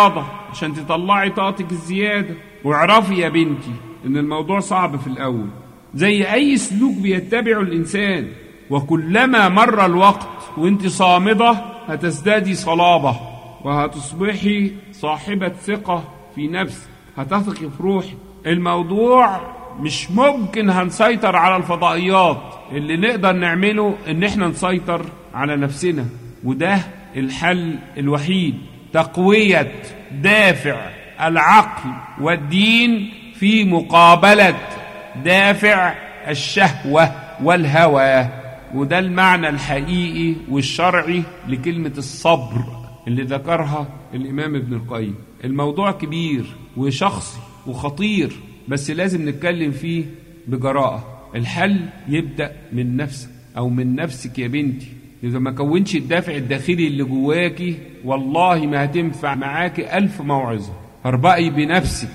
عشان تطلعي طاقتك الزيادة. واعرفي يا بنتي إن الموضوع صعب في الأول، زي أي سلوك بيتبعه الإنسان، وكلما مر الوقت وانت صامدة هتزدادي صلابة، وهتصبحي صاحبة ثقة في نفسك، هتثقي في روحك. الموضوع مش ممكن هنسيطر على الفضائيات، اللي نقدر نعمله ان احنا نسيطر على نفسنا، وده الحل الوحيد، تقوية دافع العقل والدين في مقابلة دافع الشهوة والهوى. وده المعنى الحقيقي والشرعي لكلمة الصبر اللي ذكرها الإمام ابن القيم. الموضوع كبير وشخصي وخطير، بس لازم نتكلم فيه بجراءة. الحل يبدأ من نفسك أو من نفسك يا بنتي. إذا ما كونش الدافع الداخلي اللي جواكي والله ما هتنفع معاكي 1000 موعظة. فاربقي بنفسك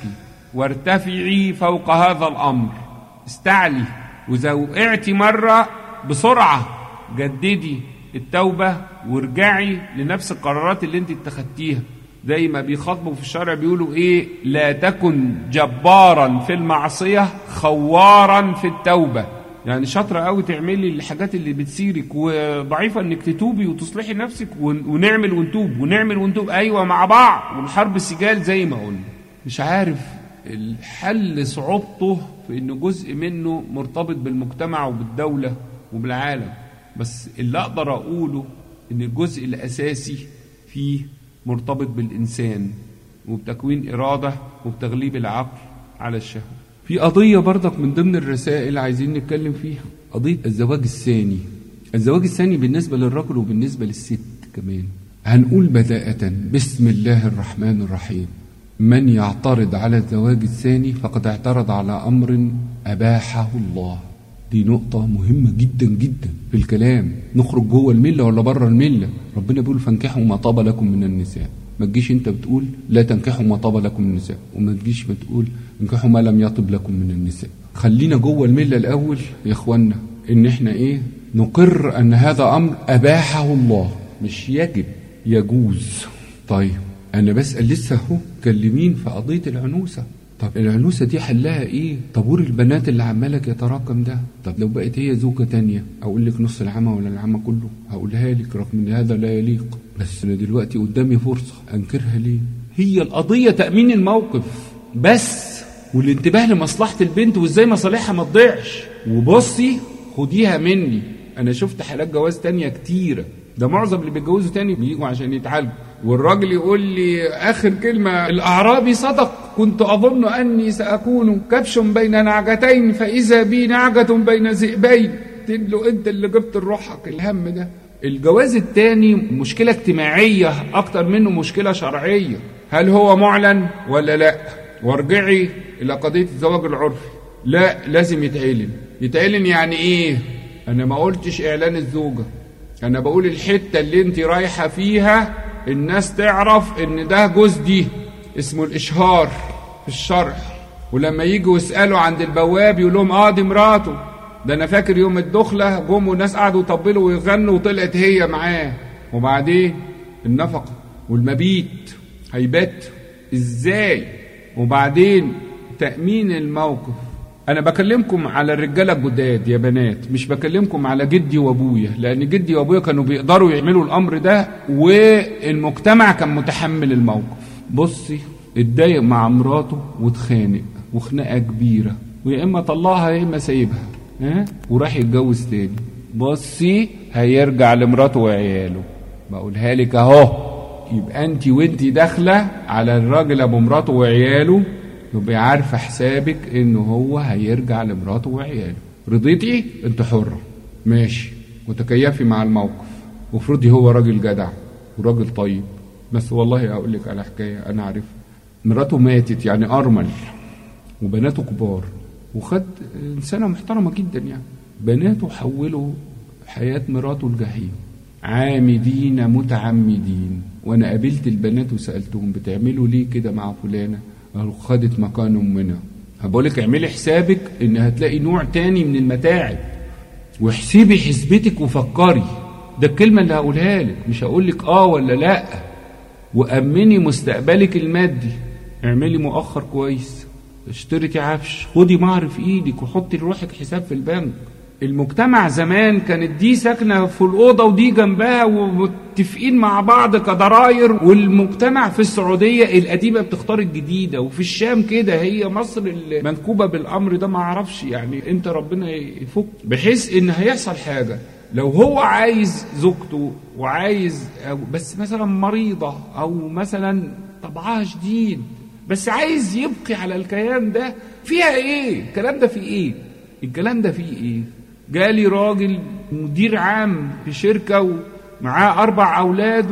وارتفعي فوق هذا الأمر، استعلي. وإذا وقعتي مرة بسرعة جددي التوبة وارجعي لنفس القرارات اللي انت اتخذتيها. زي ما بيخاطبوا في الشرع بيقولوا ايه، لا تكن جبارا في المعصية خوارا في التوبة. يعني شاطرة قوي تعملي الحاجات اللي بتسيرك، وضعيفة انك تتوبي وتصلحي نفسك، ونعمل ونتوب ونعمل ونتوب، ايوه مع بعض، والحرب السجال زي ما قلنا. مش عارف الحل صعوبته في انه جزء منه مرتبط بالمجتمع وبالدولة وبالعالم، بس اللي اقدر اقوله ان الجزء الاساسي فيه مرتبط بالانسان وبتكوين اراده وبتغليب العقل على الشهوه. في قضيه برضك من ضمن الرسائل عايزين نتكلم فيها، قضيه الزواج الثاني. الزواج الثاني بالنسبه للرجل وبالنسبه للست كمان. هنقول بداءة بسم الله الرحمن الرحيم. من يعترض على الزواج الثاني فقد اعترض على امر اباحه الله. دي نقطة مهمة جدا جدا في الكلام. نخرج جوه الملة ولا بره الملة؟ ربنا بيقول فانكحوا ما طاب لكم من النساء. ما تجيش انت بتقول لا تنكحوا ما طاب لكم من النساء، وما تجيش بتقول انكحوا ما لم يطب لكم من النساء. خلينا جوه الملة الأول يا اخوانا، ان احنا ايه، نقر ان هذا امر اباحه الله، مش يجب، يجوز. طيب انا بسأل لسه اهو كلمين في قضية العنوسة. طب العنوسة دي حلها ايه؟ طابور البنات اللي عمالك يتراكم ده. طب لو بقت هي زوجة تانية، اقول لك نص العمى ولا العمى كله؟ هقولها لك رغم ان هذا لا يليق، بس انا دلوقتي قدامي فرصة انكرها ليه؟ هي القضية تأمين الموقف بس، والانتباه لمصلحة البنت وازاي مصالحها ما تضيعش. وبصي خديها مني، انا شفت حالات جواز تانية كتيرة، ده معظم اللي بيتجوزوا تاني بيجوا عشان يتعالجوا. والراجل يقول لي آخر كلمة، الأعرابي صدق، كنت أظن أني سأكون كبش بين نعجتين فإذا بي نعجة بين ذئبين. له أنت اللي جبت لروحك الهم ده. الجواز التاني مشكلة اجتماعية أكتر منه مشكلة شرعية. هل هو معلن ولا لا؟ وارجعي إلى قضية الزواج العرفي. لا، لازم يتعلن. يعني إيه؟ أنا ما قلتش إعلان الزوجة، أنا بقول الحتة اللي أنت رايحة فيها الناس تعرف ان ده جوز دي، اسمه الاشهار في الشرع. ولما يجوا يسألوا عند البواب يقول لهم دي مراته. ده انا فاكر يوم الدخلة جم والناس قعدوا يطبلوا ويغنوا وطلعت هي معاه. وبعدين النفقة والمبيت هيبات ازاي؟ وبعدين تأمين الموقف. انا بكلمكم على الرجاله الجداد يا بنات، مش بكلمكم على جدي وابويا، لان جدي وابويا كانوا بيقدروا يعملوا الامر ده والمجتمع كان متحمل الموقف. بصي اتضايق مع مراته واتخانق وخناقه كبيره، ويا اما طلعها يا اما سايبها وراح يتجوز تاني. بصي هيرجع لمراته وعياله. بقولها لك اهو. يبقى انت وانت داخله على الراجل ابو مراته وعياله يبقى عارفه حسابك انه هو هيرجع لمراته وعياله. رضيتي انت حره، ماشي، وتكيفي مع الموقف، وافرضي هو راجل جدع وراجل طيب. بس والله اقول لك على حكايه انا عارفها. مراته ماتت يعني ارمل وبناته كبار، وخد انسانه محترمه جدا يعني. بناته حولوا حياه مراته الجحيم، عامدين متعمدين. وانا قابلت البنات وسالتهم بتعملوا ليه كده مع فلانه؟ قالوا خدت مكان امنا. هبقولك اعملي حسابك ان هتلاقي نوع تاني من المتاعب، واحسبي حسبتك وفكري. ده الكلمه اللي هقولها لك، مش هقولك ولا لا. وأمني مستقبلك المادي، اعملي مؤخر كويس، اشتركي عفش، خدي مهر في ايدك وحطي لروحك حساب في البنك. المجتمع زمان كانت دي ساكنة في الأوضة ودي جنبها ومتفقين مع بعض كضراير، والمجتمع في السعودية القديمة بتختار الجديدة، وفي الشام كده، هي مصر المنكوبة بالأمر ده. ما عرفش يعني امتى ربنا يفك، بحيث ان هيحصل حاجة. لو هو عايز زوجته وعايز بس مثلا مريضة أو مثلا طبعها شديد، بس عايز يبقي على الكيان ده، فيها ايه الكلام ده؟ فيه ايه الكلام ده؟ فيه ايه؟ جالي راجل مدير عام في شركة ومعاه 4 أولاد،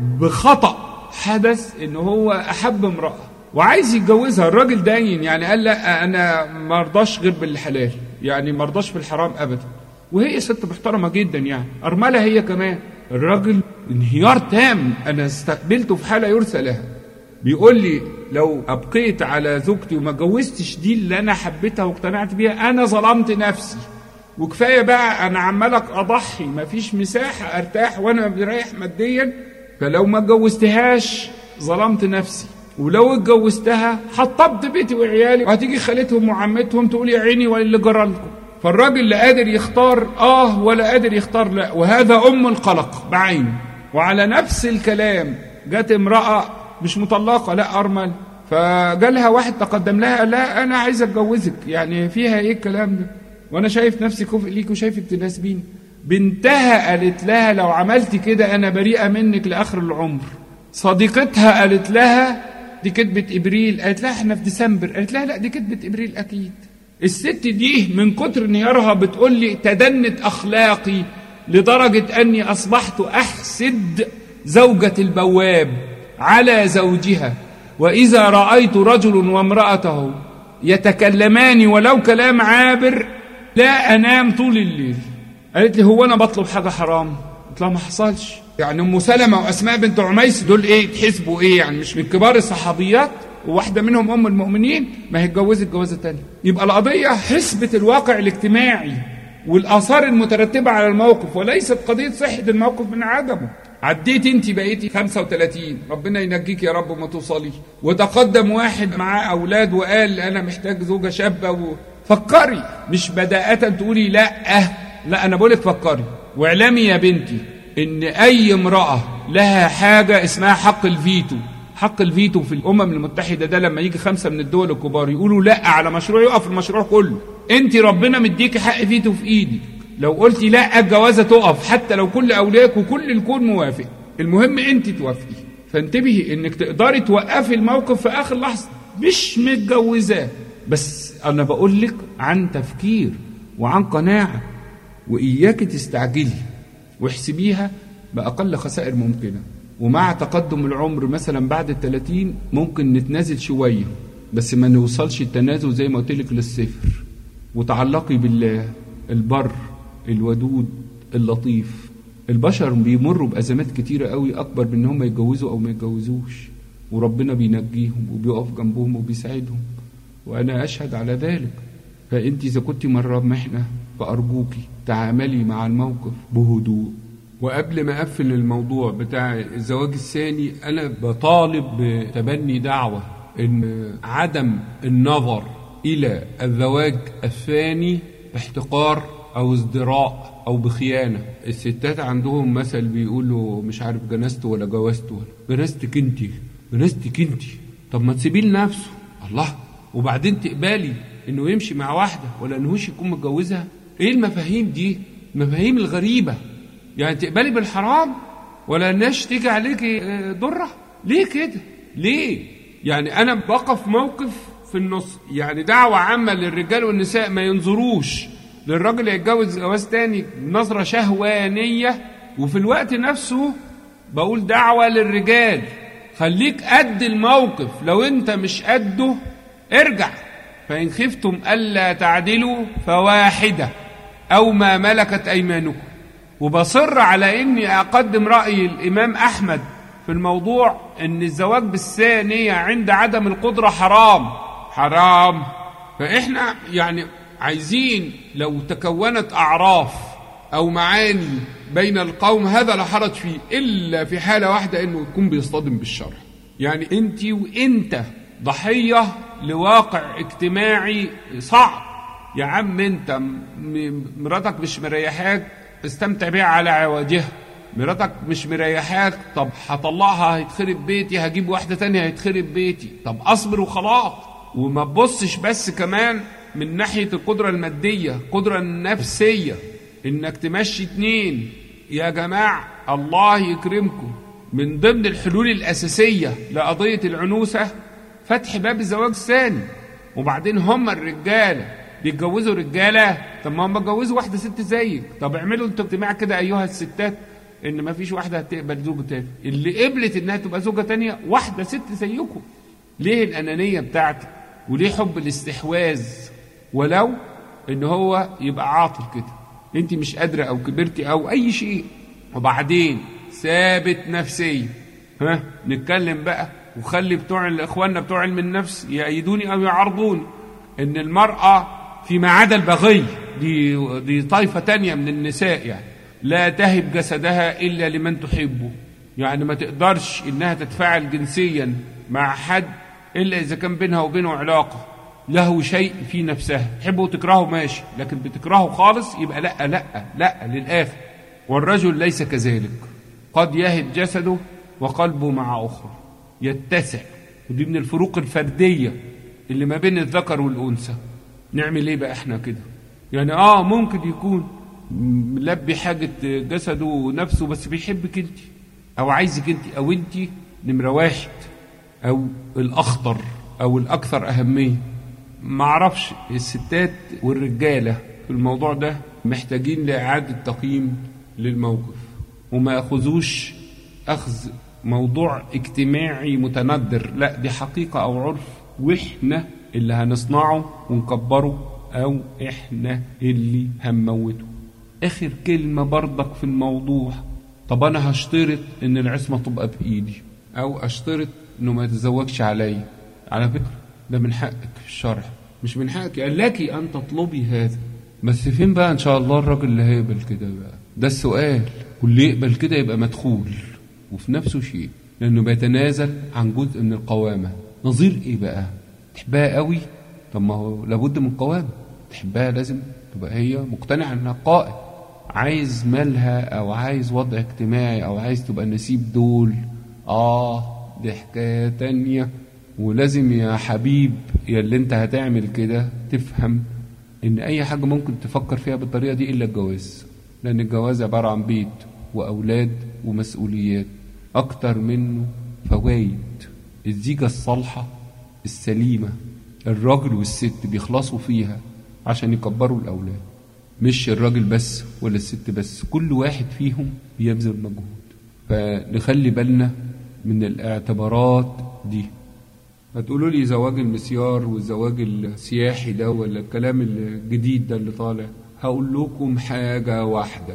وبخطأ حدث ان هو أحب امرأة وعايز يتجوزها. الراجل داين يعني، قال لا أنا مرضاش غير بالحلال، يعني مرضاش بالحرام أبدا. وهي ست محترمة جدا يعني، أرملة هي كمان. الراجل انهيار تام، أنا استقبلته في حالة يرثى لها. بيقول لي لو أبقيت على زوجتي وما جوزتش دي اللي أنا حبيتها واقتنعت بيها، أنا ظلمت نفسي، وكفاية بقى أنا عمالك أضحي، مفيش مساحة أرتاح وأنا مريح ماديا. فلو ما جوزتهاش ظلمت نفسي، ولو اتجوزتها حطبت بيتي وعيالي، وهتيجي خالتهم وعمتهم تقول يا عيني واللي جرى لكم. فالراجل لا قادر يختار ولا قادر يختار لا، وهذا القلق بعينه. وعلى نفس الكلام جت امرأة مش مطلقة، لا أرمل، فجالها واحد تقدم لها، لا أنا عايز أتجوزك، يعني فيها إيه الكلام ده؟ وأنا شايف نفسي كفء ليك وشايفك تناسبين. بنتها قالت لها لو عملت كده أنا بريئة منك لآخر العمر. صديقتها قالت لها دي كتبة إبريل، قالت لها احنا في ديسمبر، قالت لها لا دي كتبة إبريل أكيد. الست دي من كتر انهيارها بتقول لي تدنت أخلاقي لدرجة أني أصبحت أحسد زوجة البواب على زوجها، وإذا رأيت رجل وامرأته يتكلمان ولو كلام عابر لا أنام طول الليل. قالت لي هو أنا بطلب حاجة حرام؟ قلت لها ما حصلش. يعني أم سلمة وأسماء بنت عميس دول إيه تحسبوا إيه؟ يعني مش من كبار الصحابيات؟ وواحدة منهم أم المؤمنين، ما هي اتجوزت جوازة تانية. يبقى القضية حسبة الواقع الاجتماعي والآثار المترتبة على الموقف، وليست قضية صحة الموقف من عدمه. عديت انت بقيتي 35، ربنا ينجيك يا رب وما توصلي، وتقدم واحد معاه أولاد وقال أنا محتاج زوجة شابة، فكري، مش بداءة تقولي لا أنا بقولك فكري. واعلمي يا بنتي إن أي امرأة لها حاجة اسمها حق الفيتو. حق الفيتو في الأمم المتحدة ده لما يجي 5 من الدول الكبار يقولوا لا على مشروع، يقف المشروع كله. انت ربنا مديكي حق فيتو في ايدك، لو قلتي لا الجوازة تقف حتى لو كل أولياءك وكل الكون موافق، المهم انت توافقي. فانتبهي انك تقدري توقفي الموقف في آخر لحظة، مش متجوزاه. بس أنا بقول لك عن تفكير وعن قناعة، وإياك تستعجلي، واحسبيها بأقل خسائر ممكنة. ومع تقدم العمر مثلا بعد 30 ممكن نتنازل شوية، بس ما نوصلش التنازل زي ما قلت لك للصفر. وتعلقي بالله البر الودود اللطيف. البشر بيمروا بأزمات كتيرة قوي أكبر من هم يتجوزوا أو ما يتجوزوش، وربنا بينجيهم وبيقف جنبهم وبيساعدهم، وأنا أشهد على ذلك. فأنت إذا كنت مرة محنة فأرجوكي تعاملي مع الموقف بهدوء. وقبل ما أقفل الموضوع بتاع الزواج الثاني، أنا بطالب بتبني دعوة إن عدم النظر إلى الزواج الثاني باحتقار أو ازدراء أو بخيانة. الستات عندهم مثل بيقولوا مش عارف جنازته ولا جوازته، جنازتك انتي. طب ما تسيبيه لنفسه الله، وبعدين تقبالي إنه يمشي مع واحدة ولا إنهوش يكون متجوزها؟ إيه المفاهيم دي؟ المفاهيم الغريبة. يعني تقبلي بالحرام ولا الناس تيجي عليكي ضرة؟ ليه كده؟ ليه؟ يعني أنا بقف موقف في النص، يعني دعوة عامة للرجال والنساء ما ينظروش للراجل يتجوز جواز تاني نظرة شهوانية، وفي الوقت نفسه بقول دعوة للرجال خليك قد الموقف، لو انت مش قده ارجع. فإن خفتم ألا تعدلوا فواحدة أو ما ملكت أيمانكم. وبصر على إني أقدم رأي الإمام أحمد في الموضوع إن الزواج بالثانية عند عدم القدرة حرام. فإحنا يعني عايزين لو تكونت أعراف أو معاني بين القوم هذا لا حرج فيه، إلا في حالة واحدة إنه يكون بيصطدم بالشرع. يعني أنت وأنت ضحية لواقع اجتماعي صعب. يا عم أنت مراتك مش مريحاك، استمتع بيها على عواجها. مراتك مش مريحاك، طب هطلعها هيتخرب بيتي، هجيب واحدة تانية هيتخرب بيتي، طب أصبر وخلاص. وما تبصش بس كمان من ناحية القدرة المادية، القدرة النفسية، إنك تمشي 2. يا جماعة الله يكرمكم، من ضمن الحلول الأساسية لقضية العنوسة فتح باب الزواج الثاني. وبعدين هم الرجالة بيتجوزوا رجالة، طب ما هم اتجوزوا واحدة ست زيك. طب اعملوا انتوا اجتماع كده أيها الستات إن ما فيش واحدة هتقبل زوجة تاني، اللي قبلت إنها تبقى زوجة تانية واحدة ست زيكم. ليه الأنانية بتاعتك؟ وليه حب الاستحواذ؟ ولو إن هو يبقى عاطل كده، انت مش قادرة أو كبرتي أو أي شيء. وبعدين ثابت نفسيا، نتكلم بقى وخلي بتوع إخواننا بتوع علم النفس يأيدوني أو يعرضوني إن المرأة فيما عدا البغي، دي طائفة تانية من النساء، يعني لا تهب جسدها إلا لمن تحبه. يعني ما تقدرش إنها تتفاعل جنسيا مع حد إلا إذا كان بينها وبينه علاقة له شيء في نفسها. تحبه وتكرهه ماشي، لكن بتكرهه خالص يبقى لا لا لا للآخر. والرجل ليس كذلك، قد يهب جسده وقلبه مع أخرى، يتسع. ودي من الفروق الفردية اللي ما بين الذكر والأنثى. نعمل ايه بقى احنا كده؟ يعني ممكن يكون ملبي حاجة جسده ونفسه بس بيحبك انت او عايزك انت او انت نمرة 1 او الاخطر او الاكثر اهمية. معرفش الستات والرجالة في الموضوع ده محتاجين لإعادة تقييم للموقف، وما يأخذوش أخذ موضوع اجتماعي متندر، لا دي حقيقة أو عرف، وإحنا اللي هنصنعه ونكبره أو إحنا اللي هنموته. آخر كلمة برضك في الموضوع، طب أنا هشترط إن العصمة تبقى بإيدي أو أشترط إنه ما يتزوجش علي. على فكرة ده من حقك في الشرع، مش من حقك، لك أن تطلبي هذا. بس فين بقى إن شاء الله الراجل اللي هيقبل كده بقى؟ ده السؤال. واللي يقبل كده يبقى مدخول وفي نفسه شيء، لأنه بيتنازل عن جزء من القوامة. نظير إيه بقى؟ تحبها قوي؟ طب ما هو لابد من قوامة. تحبها لازم تبقى هي مقتنعة إنها قائد. عايز مالها أو عايز وضع اجتماعي أو عايز تبقى نسيب دول، دي حكاية تانية. ولازم يا حبيب يا اللي انت هتعمل كده تفهم ان اي حاجة ممكن تفكر فيها بالطريقة دي الا الجواز، لان الجواز عبارة عن بيت واولاد ومسؤوليات اكتر منه فوائد. الزيجة الصالحة السليمة الراجل والست بيخلصوا فيها عشان يكبروا الاولاد، مش الراجل بس ولا الست بس، كل واحد فيهم بيبذل مجهود. فنخلي بالنا من الاعتبارات دي. هتقولوا لي زواج المسيار والزواج السياحي ده ولا الكلام الجديد ده اللي طالع؟ هقول لكم حاجة واحدة،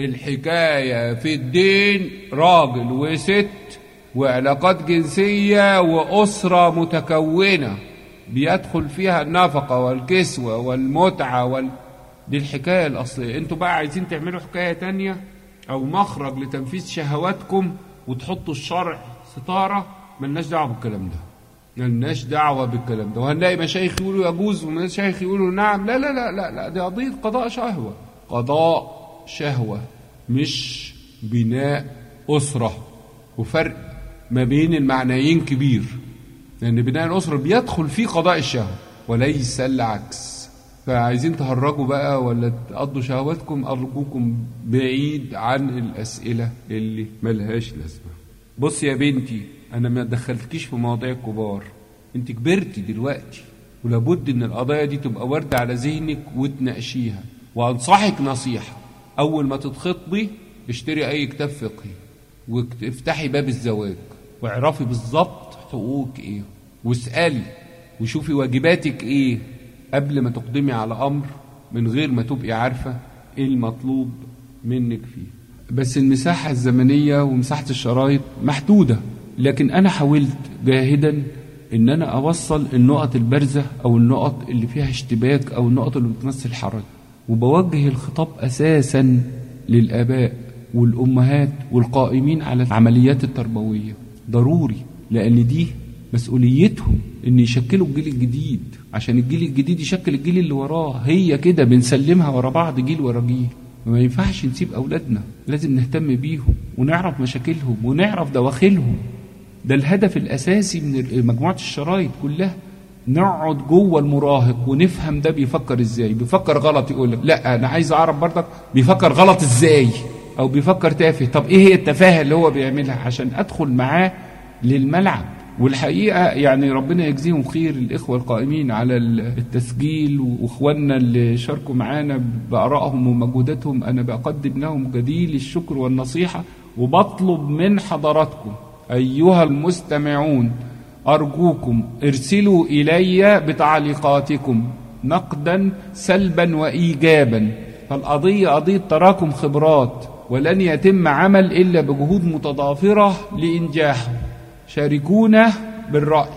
الحكاية في الدين راجل وست وعلاقات جنسية وأسرة متكونة بيدخل فيها النفقة والكسوة والمتعة دي الحكاية الأصلية. انتوا بقى عايزين تعملوا حكاية تانية أو مخرج لتنفيذ شهواتكم وتحطوا الشرع ستارة. ملناش دعوة بالكلام ده، ملناش دعوة بالكلام ده. وهنلاقي مشايخ يقولوا يجوز ومشايخ يقولوا نعم. لا لا لا لا لا، دي قضية قضاء شهوة، قضاء شهوة مش بناء أسرة. وفرق ما بين المعنيين كبير، لأن بناء الأسرة بيدخل فيه قضاء الشهوة وليس العكس. فعايزين تهرجوا بقى ولا تقضوا شهواتكم، أرجوكم بعيد عن الأسئلة اللي ملهاش لازمة. بص يا بنتي، أنا ما دخلتكيش في مواضيع كبار، أنت كبرتي دلوقتي ولابد إن القضايا دي تبقى واردة على ذهنك وتناقشيها. وأنصحك نصيحة، أول ما تتخطبي اشتري أي كتاب فقهي وافتحي باب الزواج واعرفي بالظبط حقوقك إيه، واسألي وشوفي واجباتك إيه قبل ما تقدمي على أمر من غير ما تبقي عارفة إيه المطلوب منك فيه. بس المساحة الزمنية ومساحة الشرايط محدودة، لكن أنا حاولت جاهدا إن أنا أوصل النقط البارزة أو النقط اللي فيها اشتباك أو النقط اللي بتمثل حرج، وبوجه الخطاب أساسا للآباء والأمهات والقائمين على العمليات التربوية، ضروري، لأن دي مسؤوليتهم إن يشكلوا الجيل الجديد، عشان الجيل الجديد يشكل الجيل اللي وراه. هي كده بنسلمها ورا بعض، جيل ورا جيل. ما ينفعش نسيب أولادنا، لازم نهتم بيهم ونعرف مشاكلهم ونعرف دواخلهم. ده الهدف الأساسي من مجموعة الشرايط كلها. نقعد جوه المراهق ونفهم ده بيفكر ازاي. بيفكر غلط يقول لك لا انا عايز اعرف برضك بيفكر غلط ازاي، او بيفكر تافه. طب ايه هي التفاهه اللي هو بيعملها عشان ادخل معاه للملعب. والحقيقه يعني ربنا يجزيهم خير الاخوه القائمين على التسجيل واخواننا اللي شاركوا معانا بارائهم ومجهوداتهم. انا بقدم لهم جزيل الشكر والنصيحه، وبطلب من حضراتكم ايها المستمعون أرجوكم ارسلوا إلي بتعليقاتكم نقدا سلبا وإيجابا. فالقضية قضية تراكم خبرات، ولن يتم عمل إلا بجهود متضافرة لإنجاحه. شاركونا بالرأي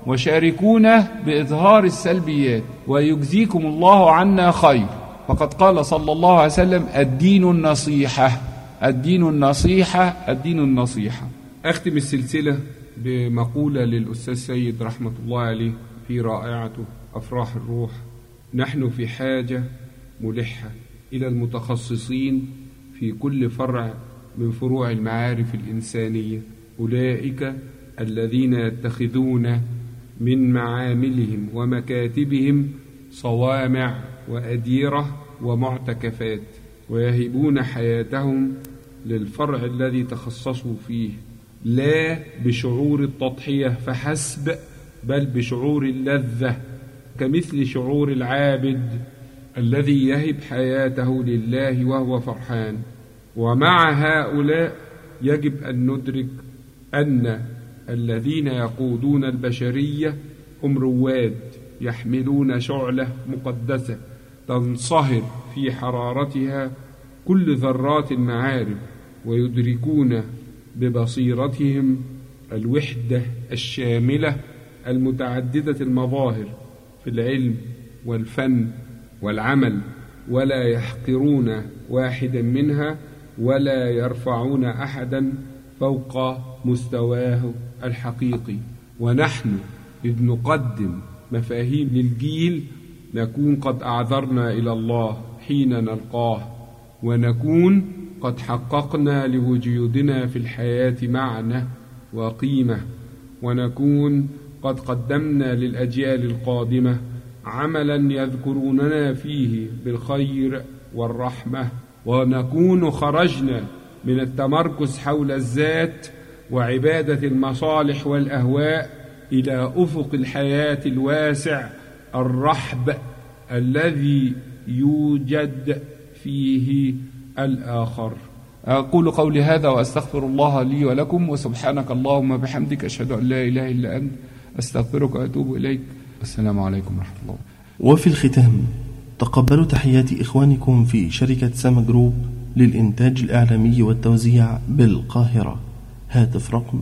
وشاركونا بإظهار السلبيات، ويجزيكم الله عنا خير. فقد قال صلى الله عليه وسلم الدين النصيحة، الدين النصيحة، الدين النصيحة. أختم السلسلة بمقولة للأستاذ سيد رحمة الله عليه في رائعته أفراح الروح: نحن في حاجة ملحة إلى المتخصصين في كل فرع من فروع المعارف الإنسانية، أولئك الذين يتخذون من معاملهم ومكاتبهم صوامع وأديرة ومعتكفات، ويهبون حياتهم للفرع الذي تخصصوا فيه، لا بشعور التضحية فحسب، بل بشعور اللذة، كمثل شعور العابد الذي يهب حياته لله وهو فرحان. ومع هؤلاء يجب أن ندرك أن الذين يقودون البشرية هم رواد يحملون شعلة مقدسة تنصهر في حرارتها كل ذرات المعارف، ويدركون ببصيرتهم الوحدة الشاملة المتعددة المظاهر في العلم والفن والعمل، ولا يحقرون واحدا منها ولا يرفعون أحدا فوق مستواه الحقيقي. ونحن إذ نقدم مفاهيم للجيل نكون قد أعذرنا إلى الله حين نلقاه، ونكون قد حققنا لوجودنا في الحياة معنى وقيمة، ونكون قد قدمنا للأجيال القادمة عملا يذكروننا فيه بالخير والرحمة، ونكون خرجنا من التمركز حول الذات وعبادة المصالح والأهواء إلى أفق الحياة الواسع الرحب الذي يوجد فيه الآخر. أقول قولي هذا وأستغفر الله لي ولكم، وسبحانك اللهم بحمدك أشهد أن لا إله إلا أنت أستغفرك وأتوب إليك. السلام عليكم ورحمة الله. وفي الختام تقبلوا تحيات إخوانكم في شركة سما جروب للإنتاج الإعلامي والتوزيع بالقاهرة. هاتف رقم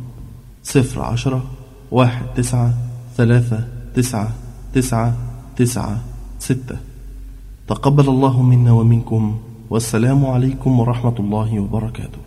010-19-399-996. تقبل الله منا ومنكم، والسلام عليكم ورحمة الله وبركاته.